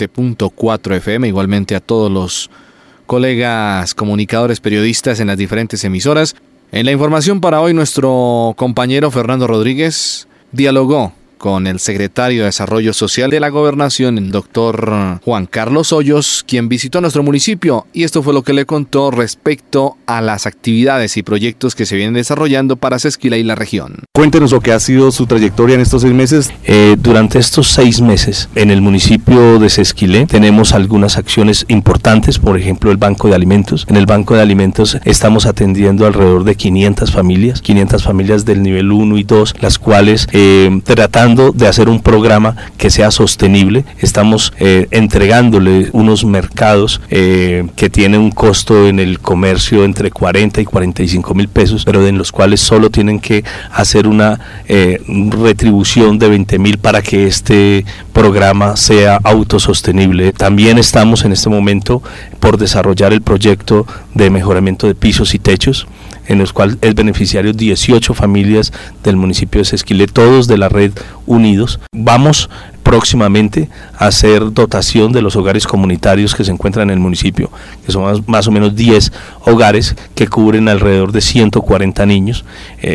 107.4 FM, igualmente a todos los colegas comunicadores periodistas en las diferentes emisoras. En la información para hoy, nuestro compañero Fernando Rodríguez dialogó con el secretario de Desarrollo Social de la Gobernación, el doctor Juan Carlos Hoyos, quien visitó nuestro municipio, y esto fue lo que le contó respecto a las actividades y proyectos que se vienen desarrollando para Sesquilé y la región. Cuéntenos lo que ha sido su trayectoria en estos 6 meses. Durante estos 6 meses, en el municipio de Sesquilé, tenemos algunas acciones importantes, por ejemplo, el Banco de Alimentos. En el Banco de Alimentos estamos atendiendo alrededor de 500 familias del nivel 1 y 2, las cuales tratando de hacer un programa que sea sostenible. Estamos entregándole unos mercados que tienen un costo en el comercio entre 40 y 45 mil pesos, pero en los cuales solo tienen que hacer una retribución de 20.000 para que este programa sea autosostenible. También estamos en este momento por desarrollar el proyecto de mejoramiento de pisos y techos, en los cuales es beneficiario 18 familias del municipio de Sesquilé, todos de la red Unidos. Vamos próximamente a hacer dotación de los hogares comunitarios que se encuentran en el municipio, que son más o menos 10 hogares que cubren alrededor de 140 niños.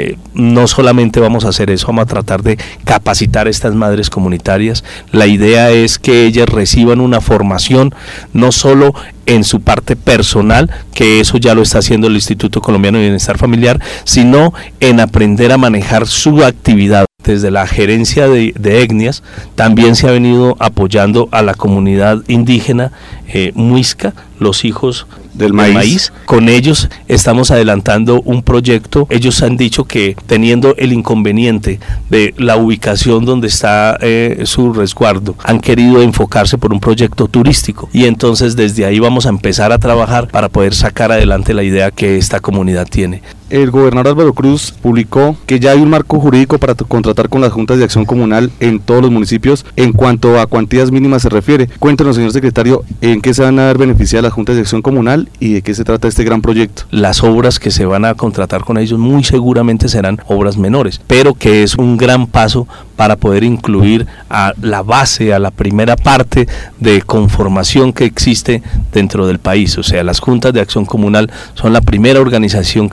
No solamente vamos a hacer eso, vamos a tratar de capacitar a estas madres comunitarias. La idea es que ellas reciban una formación no solo en su parte personal, que eso ya lo está haciendo el Instituto Colombiano de Bienestar Familiar, sino en aprender a manejar su actividad. Desde la gerencia de etnias también se ha venido apoyando a la comunidad indígena muisca, los hijos del maíz. Con ellos estamos adelantando un proyecto. Ellos han dicho que teniendo el inconveniente de la ubicación donde está su resguardo, han querido enfocarse por un proyecto turístico, y entonces desde ahí vamos a empezar a trabajar para poder sacar adelante la idea que esta comunidad tiene. El gobernador Álvaro Cruz publicó que ya hay un marco jurídico para contratar con las juntas de acción comunal en todos los municipios en cuanto a cuantías mínimas se refiere. Cuéntanos, señor secretario, en qué se van a ver beneficiadas las juntas de acción comunal y de qué se trata este gran proyecto. Las obras que se van a contratar con ellos muy seguramente serán obras menores, pero que es un gran paso para poder incluir a la base, a la primera parte de conformación que existe dentro del país. O sea, las juntas de acción comunal son la primera organización que se puede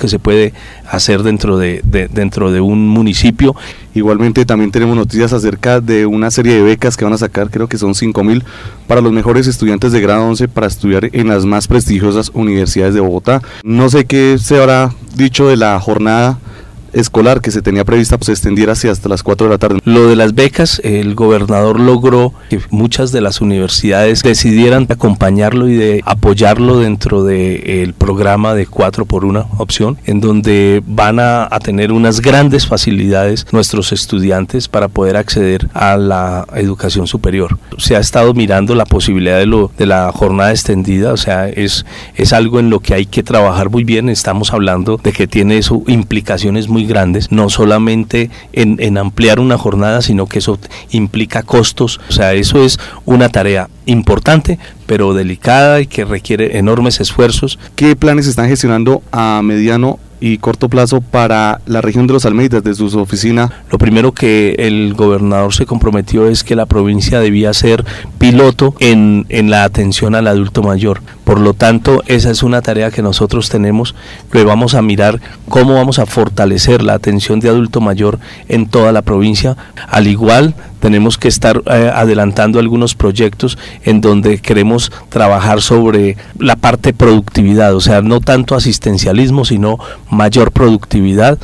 puede hacer dentro de un municipio. Igualmente también tenemos noticias acerca de una serie de becas que van a sacar, creo que son 5.000 para los mejores estudiantes de grado 11 para estudiar en las más prestigiosas universidades de Bogotá. No sé qué se habrá dicho de la jornada escolar que se tenía prevista, pues se extendiera hasta las 4 de la tarde. Lo de las becas, el gobernador logró que muchas de las universidades decidieran acompañarlo y de apoyarlo dentro del programa de 4x1 opción, en donde van a tener unas grandes facilidades nuestros estudiantes para poder acceder a la educación superior. Se ha estado mirando la posibilidad de la jornada extendida, o sea, es algo en lo que hay que trabajar muy bien. Estamos hablando de que tiene eso implicaciones muy grandes, no solamente en ampliar una jornada, sino que eso implica costos. O sea, eso es una tarea importante, pero delicada y que requiere enormes esfuerzos. ¿Qué planes están gestionando a mediano y corto plazo para la región de los Almeidas desde su oficina? Lo primero que el gobernador se comprometió es que la provincia debía ser piloto en la atención al adulto mayor. Por lo tanto, esa es una tarea que nosotros tenemos, que vamos a mirar cómo vamos a fortalecer la atención de adulto mayor en toda la provincia. Al igual, tenemos que estar adelantando algunos proyectos en donde queremos trabajar sobre la parte productividad, o sea, no tanto asistencialismo, sino mayor productividad,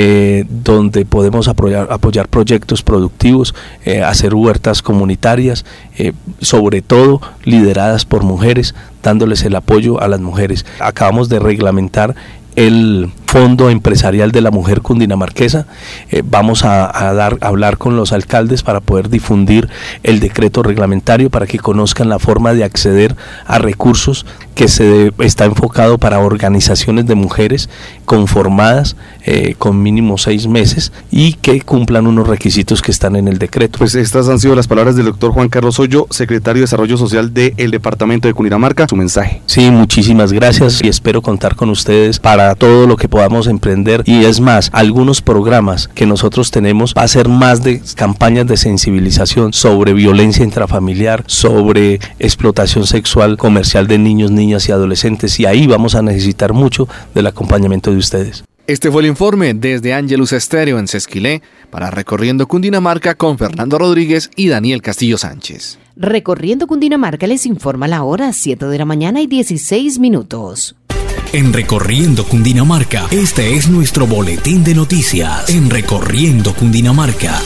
donde podemos apoyar proyectos productivos, hacer huertas comunitarias, sobre todo lideradas por mujeres, dándoles el apoyo a las mujeres. Acabamos de reglamentar el Fondo Empresarial de la Mujer Cundinamarquesa. Vamos a hablar con los alcaldes para poder difundir el decreto reglamentario para que conozcan la forma de acceder a recursos que está enfocado para organizaciones de mujeres conformadas con mínimo 6 meses y que cumplan unos requisitos que están en el decreto. Pues estas han sido las palabras del doctor Juan Carlos Hoyo, secretario de Desarrollo Social del Departamento de Cundinamarca. Su mensaje. Sí, muchísimas gracias y espero contar con ustedes para todo lo que podamos emprender, y es más, algunos programas que nosotros tenemos va a ser más de campañas de sensibilización sobre violencia intrafamiliar, sobre explotación sexual comercial de niños, niñas y adolescentes, y ahí vamos a necesitar mucho del acompañamiento de ustedes. Este fue el informe desde Ángelus Estéreo en Sesquilé para Recorriendo Cundinamarca con Fernando Rodríguez y Daniel Castillo Sánchez. Recorriendo Cundinamarca les informa la hora 7 de la mañana y 16 minutos. En Recorriendo Cundinamarca, este es nuestro boletín de noticias. En Recorriendo Cundinamarca.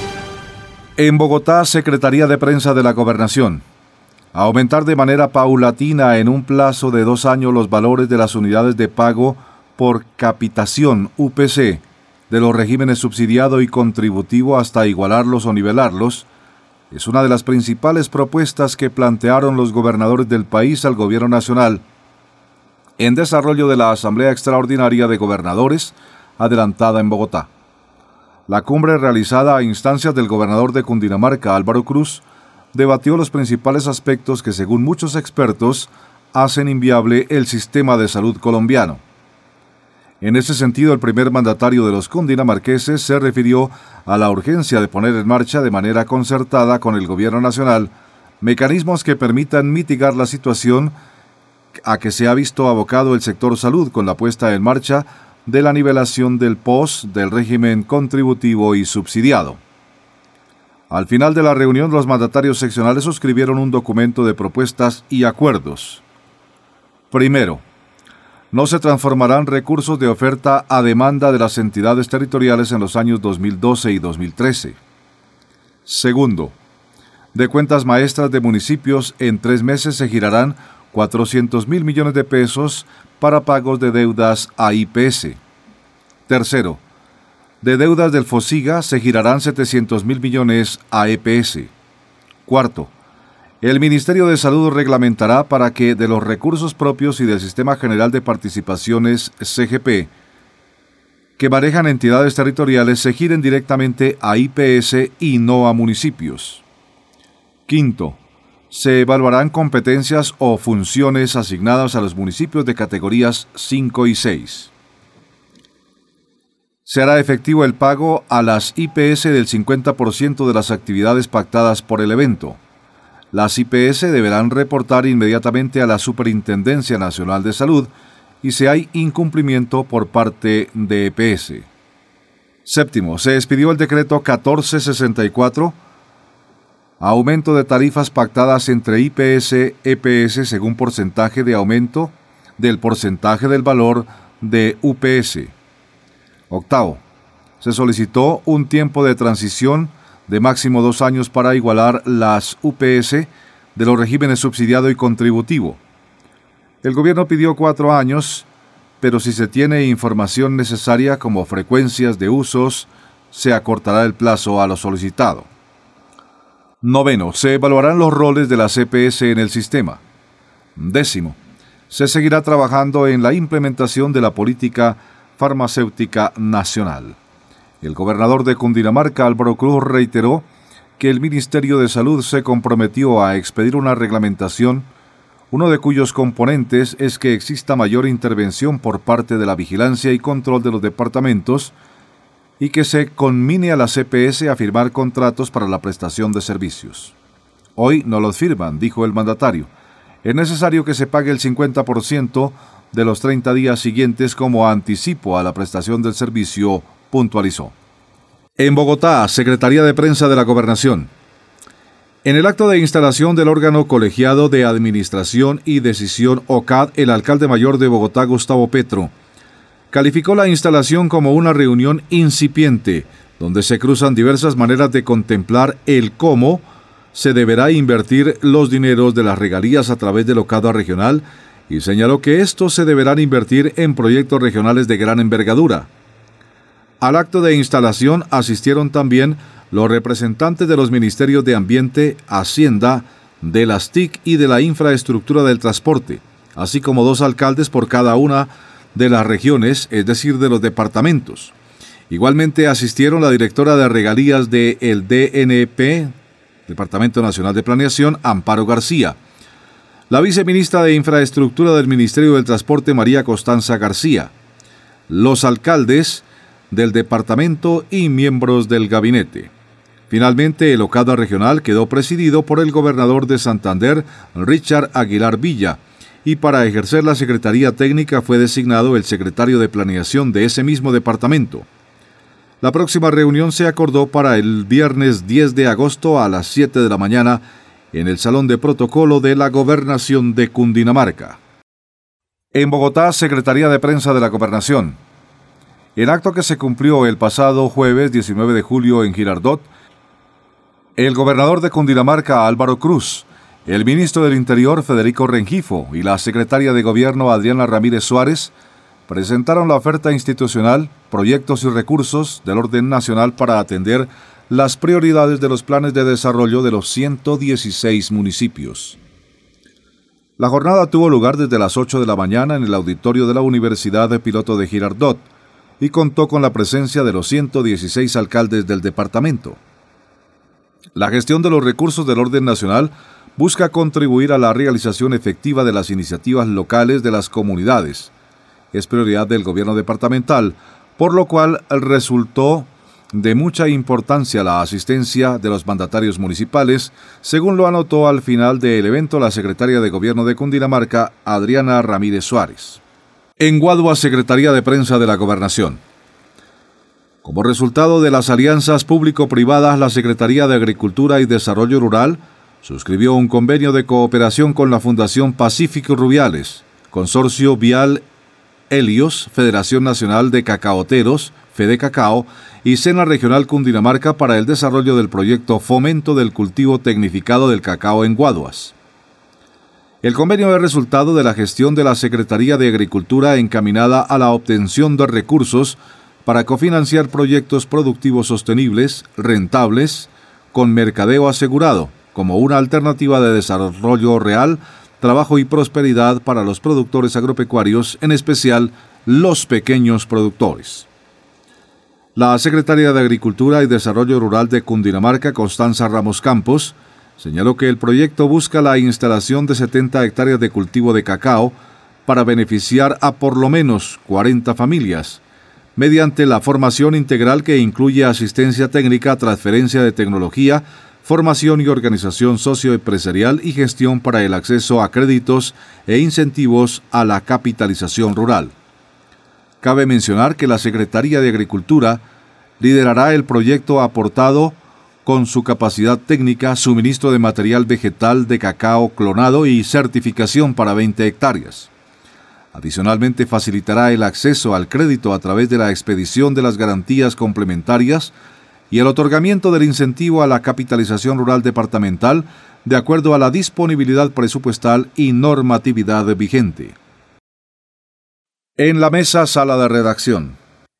En Bogotá, Secretaría de Prensa de la Gobernación. Aumentar de manera paulatina en un plazo de 2 años los valores de las unidades de pago por capitación UPC de los regímenes subsidiado y contributivo hasta igualarlos o nivelarlos, es una de las principales propuestas que plantearon los gobernadores del país al Gobierno Nacional en desarrollo de la Asamblea Extraordinaria de Gobernadores, adelantada en Bogotá. La cumbre, realizada a instancias del gobernador de Cundinamarca, Álvaro Cruz, debatió los principales aspectos que, según muchos expertos, hacen inviable el sistema de salud colombiano. En ese sentido, el primer mandatario de los cundinamarqueses se refirió a la urgencia de poner en marcha de manera concertada con el Gobierno Nacional mecanismos que permitan mitigar la situación a que se ha visto abocado el sector salud con la puesta en marcha de la nivelación del POS del régimen contributivo y subsidiado. Al final de la reunión, los mandatarios seccionales suscribieron un documento de propuestas y acuerdos. Primero, no se transformarán recursos de oferta a demanda de las entidades territoriales en los años 2012 y 2013. Segundo, de cuentas maestras de municipios en 3 meses se girarán 400.000 millones de pesos para pagos de deudas a IPS. Tercero, de deudas del FOSIGA se girarán 700.000 millones a EPS. Cuarto, el Ministerio de Salud reglamentará para que de los recursos propios y del Sistema General de Participaciones CGP que manejan entidades territoriales se giren directamente a IPS y no a municipios. Quinto, se evaluarán competencias o funciones asignadas a los municipios de categorías 5 y 6. Se hará efectivo el pago a las IPS del 50% de las actividades pactadas por el evento. Las IPS deberán reportar inmediatamente a la Superintendencia Nacional de Salud y si hay incumplimiento por parte de EPS. Séptimo, se expidió el decreto 1464, aumento de tarifas pactadas entre IPS y EPS según porcentaje de aumento del porcentaje del valor de UPS. Octavo, se solicitó un tiempo de transición de máximo 2 años para igualar las UPS de los regímenes subsidiado y contributivo. El gobierno pidió 4 años, pero si se tiene información necesaria como frecuencias de usos, se acortará el plazo a lo solicitado. Noveno, se evaluarán los roles de las EPS en el sistema. Décimo, se seguirá trabajando en la implementación de la política farmacéutica nacional. El gobernador de Cundinamarca, Álvaro Cruz, reiteró que el Ministerio de Salud se comprometió a expedir una reglamentación, uno de cuyos componentes es que exista mayor intervención por parte de la vigilancia y control de los departamentos y que se conmine a las EPS a firmar contratos para la prestación de servicios. Hoy no los firman, dijo el mandatario. Es necesario que se pague el 50% de los 30 días siguientes como anticipo a la prestación del servicio, puntualizó. En Bogotá, Secretaría de Prensa de la Gobernación. En el acto de instalación del órgano colegiado de Administración y Decisión OCAD, el alcalde mayor de Bogotá, Gustavo Petro, calificó la instalación como una reunión incipiente, donde se cruzan diversas maneras de contemplar el cómo se deberá invertir los dineros de las regalías a través del OCAD regional y señaló que estos se deberán invertir en proyectos regionales de gran envergadura. Al acto de instalación asistieron también los representantes de los Ministerios de Ambiente, Hacienda, de las TIC y de la Infraestructura del Transporte, así como 2 alcaldes por cada una de las regiones, es decir, de los departamentos. Igualmente asistieron la directora de regalías del DNP, Departamento Nacional de Planeación, Amparo García, la viceministra de Infraestructura del Ministerio del Transporte, María Constanza García, los alcaldes del departamento y miembros del gabinete. Finalmente, el OCAD regional quedó presidido por el gobernador de Santander, Richard Aguilar Villa, y para ejercer la Secretaría Técnica fue designado el secretario de Planeación de ese mismo departamento. La próxima reunión se acordó para el viernes 10 de agosto a las 7 de la mañana en el Salón de Protocolo de la Gobernación de Cundinamarca. En Bogotá, Secretaría de Prensa de la Gobernación. En acto que se cumplió el pasado jueves 19 de julio en Girardot, el gobernador de Cundinamarca, Álvaro Cruz, el ministro del Interior, Federico Rengifo, y la secretaria de Gobierno, Adriana Ramírez Suárez, presentaron la oferta institucional, proyectos y recursos del orden nacional para atender las prioridades de los planes de desarrollo de los 116 municipios. La jornada tuvo lugar desde las 8 de la mañana en el auditorio de la Universidad de Piloto de Girardot y contó con la presencia de los 116 alcaldes del departamento. La gestión de los recursos del orden nacional busca contribuir a la realización efectiva de las iniciativas locales de las comunidades. Es prioridad del gobierno departamental, por lo cual resultó de mucha importancia la asistencia de los mandatarios municipales, según lo anotó al final del evento la secretaria de Gobierno de Cundinamarca, Adriana Ramírez Suárez. En Guaduas, Secretaría de Prensa de la Gobernación. Como resultado de las alianzas público-privadas, la Secretaría de Agricultura y Desarrollo Rural suscribió un convenio de cooperación con la Fundación Pacífico Rubiales, Consorcio Vial Helios, Federación Nacional de Cacaoteros, FEDECACAO, y Sena Regional Cundinamarca para el desarrollo del proyecto Fomento del Cultivo Tecnificado del Cacao en Guaduas. El convenio es resultado de la gestión de la Secretaría de Agricultura encaminada a la obtención de recursos para cofinanciar proyectos productivos sostenibles, rentables, con mercadeo asegurado, como una alternativa de desarrollo real, trabajo y prosperidad para los productores agropecuarios, en especial los pequeños productores. La secretaria de Agricultura y Desarrollo Rural de Cundinamarca, Constanza Ramos Campos, señaló que el proyecto busca la instalación de 70 hectáreas de cultivo de cacao para beneficiar a por lo menos 40 familias, mediante la formación integral que incluye asistencia técnica, transferencia de tecnología, formación y organización socioempresarial y gestión para el acceso a créditos e incentivos a la capitalización rural. Cabe mencionar que la Secretaría de Agricultura liderará el proyecto aportado con su capacidad técnica, suministro de material vegetal de cacao clonado y certificación para 20 hectáreas. Adicionalmente, facilitará el acceso al crédito a través de la expedición de las garantías complementarias y el otorgamiento del incentivo a la capitalización rural departamental de acuerdo a la disponibilidad presupuestal y normatividad vigente. En la mesa sala de redacción.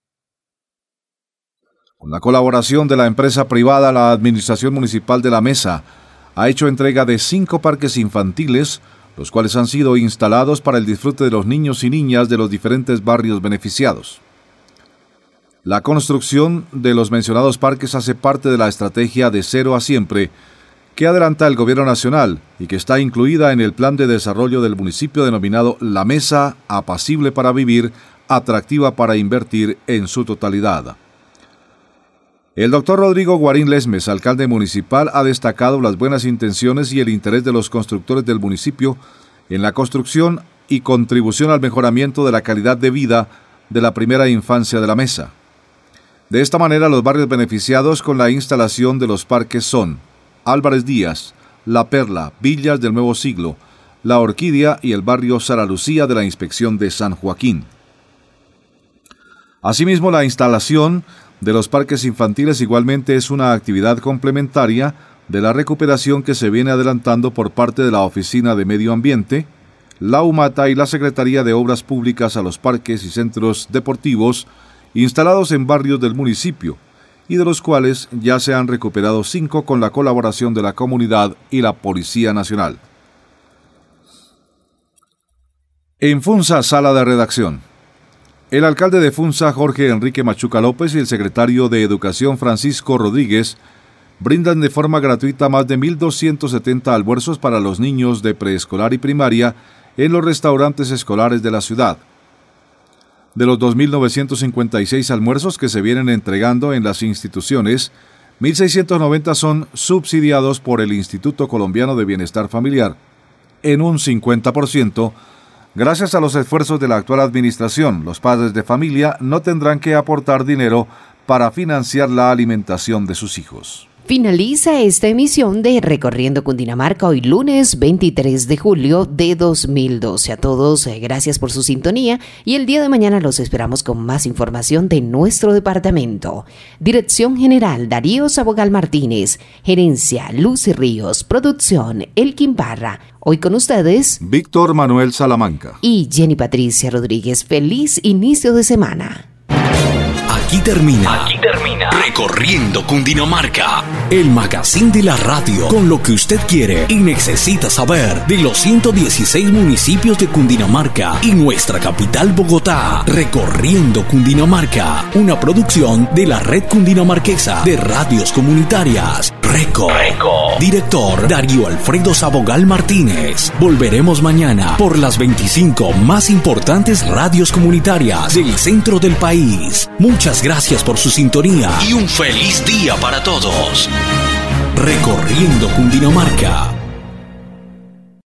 Con la colaboración de la empresa privada, la Administración Municipal de La Mesa ha hecho entrega de 5 parques infantiles, los cuales han sido instalados para el disfrute de los niños y niñas de los diferentes barrios beneficiados. La construcción de los mencionados parques hace parte de la estrategia de Cero a Siempre que adelanta el Gobierno Nacional y que está incluida en el Plan de Desarrollo del municipio denominado La Mesa, apacible para vivir, atractiva para invertir en su totalidad. El doctor Rodrigo Guarín Lesmes, alcalde municipal, ha destacado las buenas intenciones y el interés de los constructores del municipio en la construcción y contribución al mejoramiento de la calidad de vida de la primera infancia de La Mesa. De esta manera, los barrios beneficiados con la instalación de los parques son Álvarez Díaz, La Perla, Villas del Nuevo Siglo, La Orquídea y el barrio Sara Lucía de la Inspección de San Joaquín. Asimismo, la instalación de los parques infantiles igualmente es una actividad complementaria de la recuperación que se viene adelantando por parte de la Oficina de Medio Ambiente, la UMATA y la Secretaría de Obras Públicas a los parques y centros deportivos instalados en barrios del municipio, y de los cuales ya se han recuperado 5 con la colaboración de la comunidad y la Policía Nacional. En Funza, sala de redacción. El alcalde de Funza, Jorge Enrique Machuca López, y el secretario de Educación, Francisco Rodríguez, brindan de forma gratuita más de 1.270 almuerzos para los niños de preescolar y primaria en los restaurantes escolares de la ciudad. De los 2.956 almuerzos que se vienen entregando en las instituciones, 1.690 son subsidiados por el Instituto Colombiano de Bienestar Familiar, en un 50%. Gracias a los esfuerzos de la actual administración, los padres de familia no tendrán que aportar dinero para financiar la alimentación de sus hijos. Finaliza esta emisión de Recorriendo Cundinamarca hoy lunes 23 de julio de 2012. A todos, gracias por su sintonía y el día de mañana los esperamos con más información de nuestro departamento. Dirección General Darío Sabogal Martínez, Gerencia Lucy Ríos, Producción Elkin Barra. Hoy con ustedes, Víctor Manuel Salamanca y Jenny Patricia Rodríguez. Feliz inicio de semana. Aquí termina Recorriendo Cundinamarca, el magazine de la radio con lo que usted quiere y necesita saber de los 116 municipios de Cundinamarca y nuestra capital Bogotá. Recorriendo Cundinamarca, una producción de la Red Cundinamarquesa de Radios Comunitarias. Reco. Director Darío Alfredo Sabogal Martínez. Volveremos mañana por las 25 más importantes radios comunitarias del centro del país. Muchas gracias por su sintonía y un feliz día para todos. Recorriendo Cundinamarca.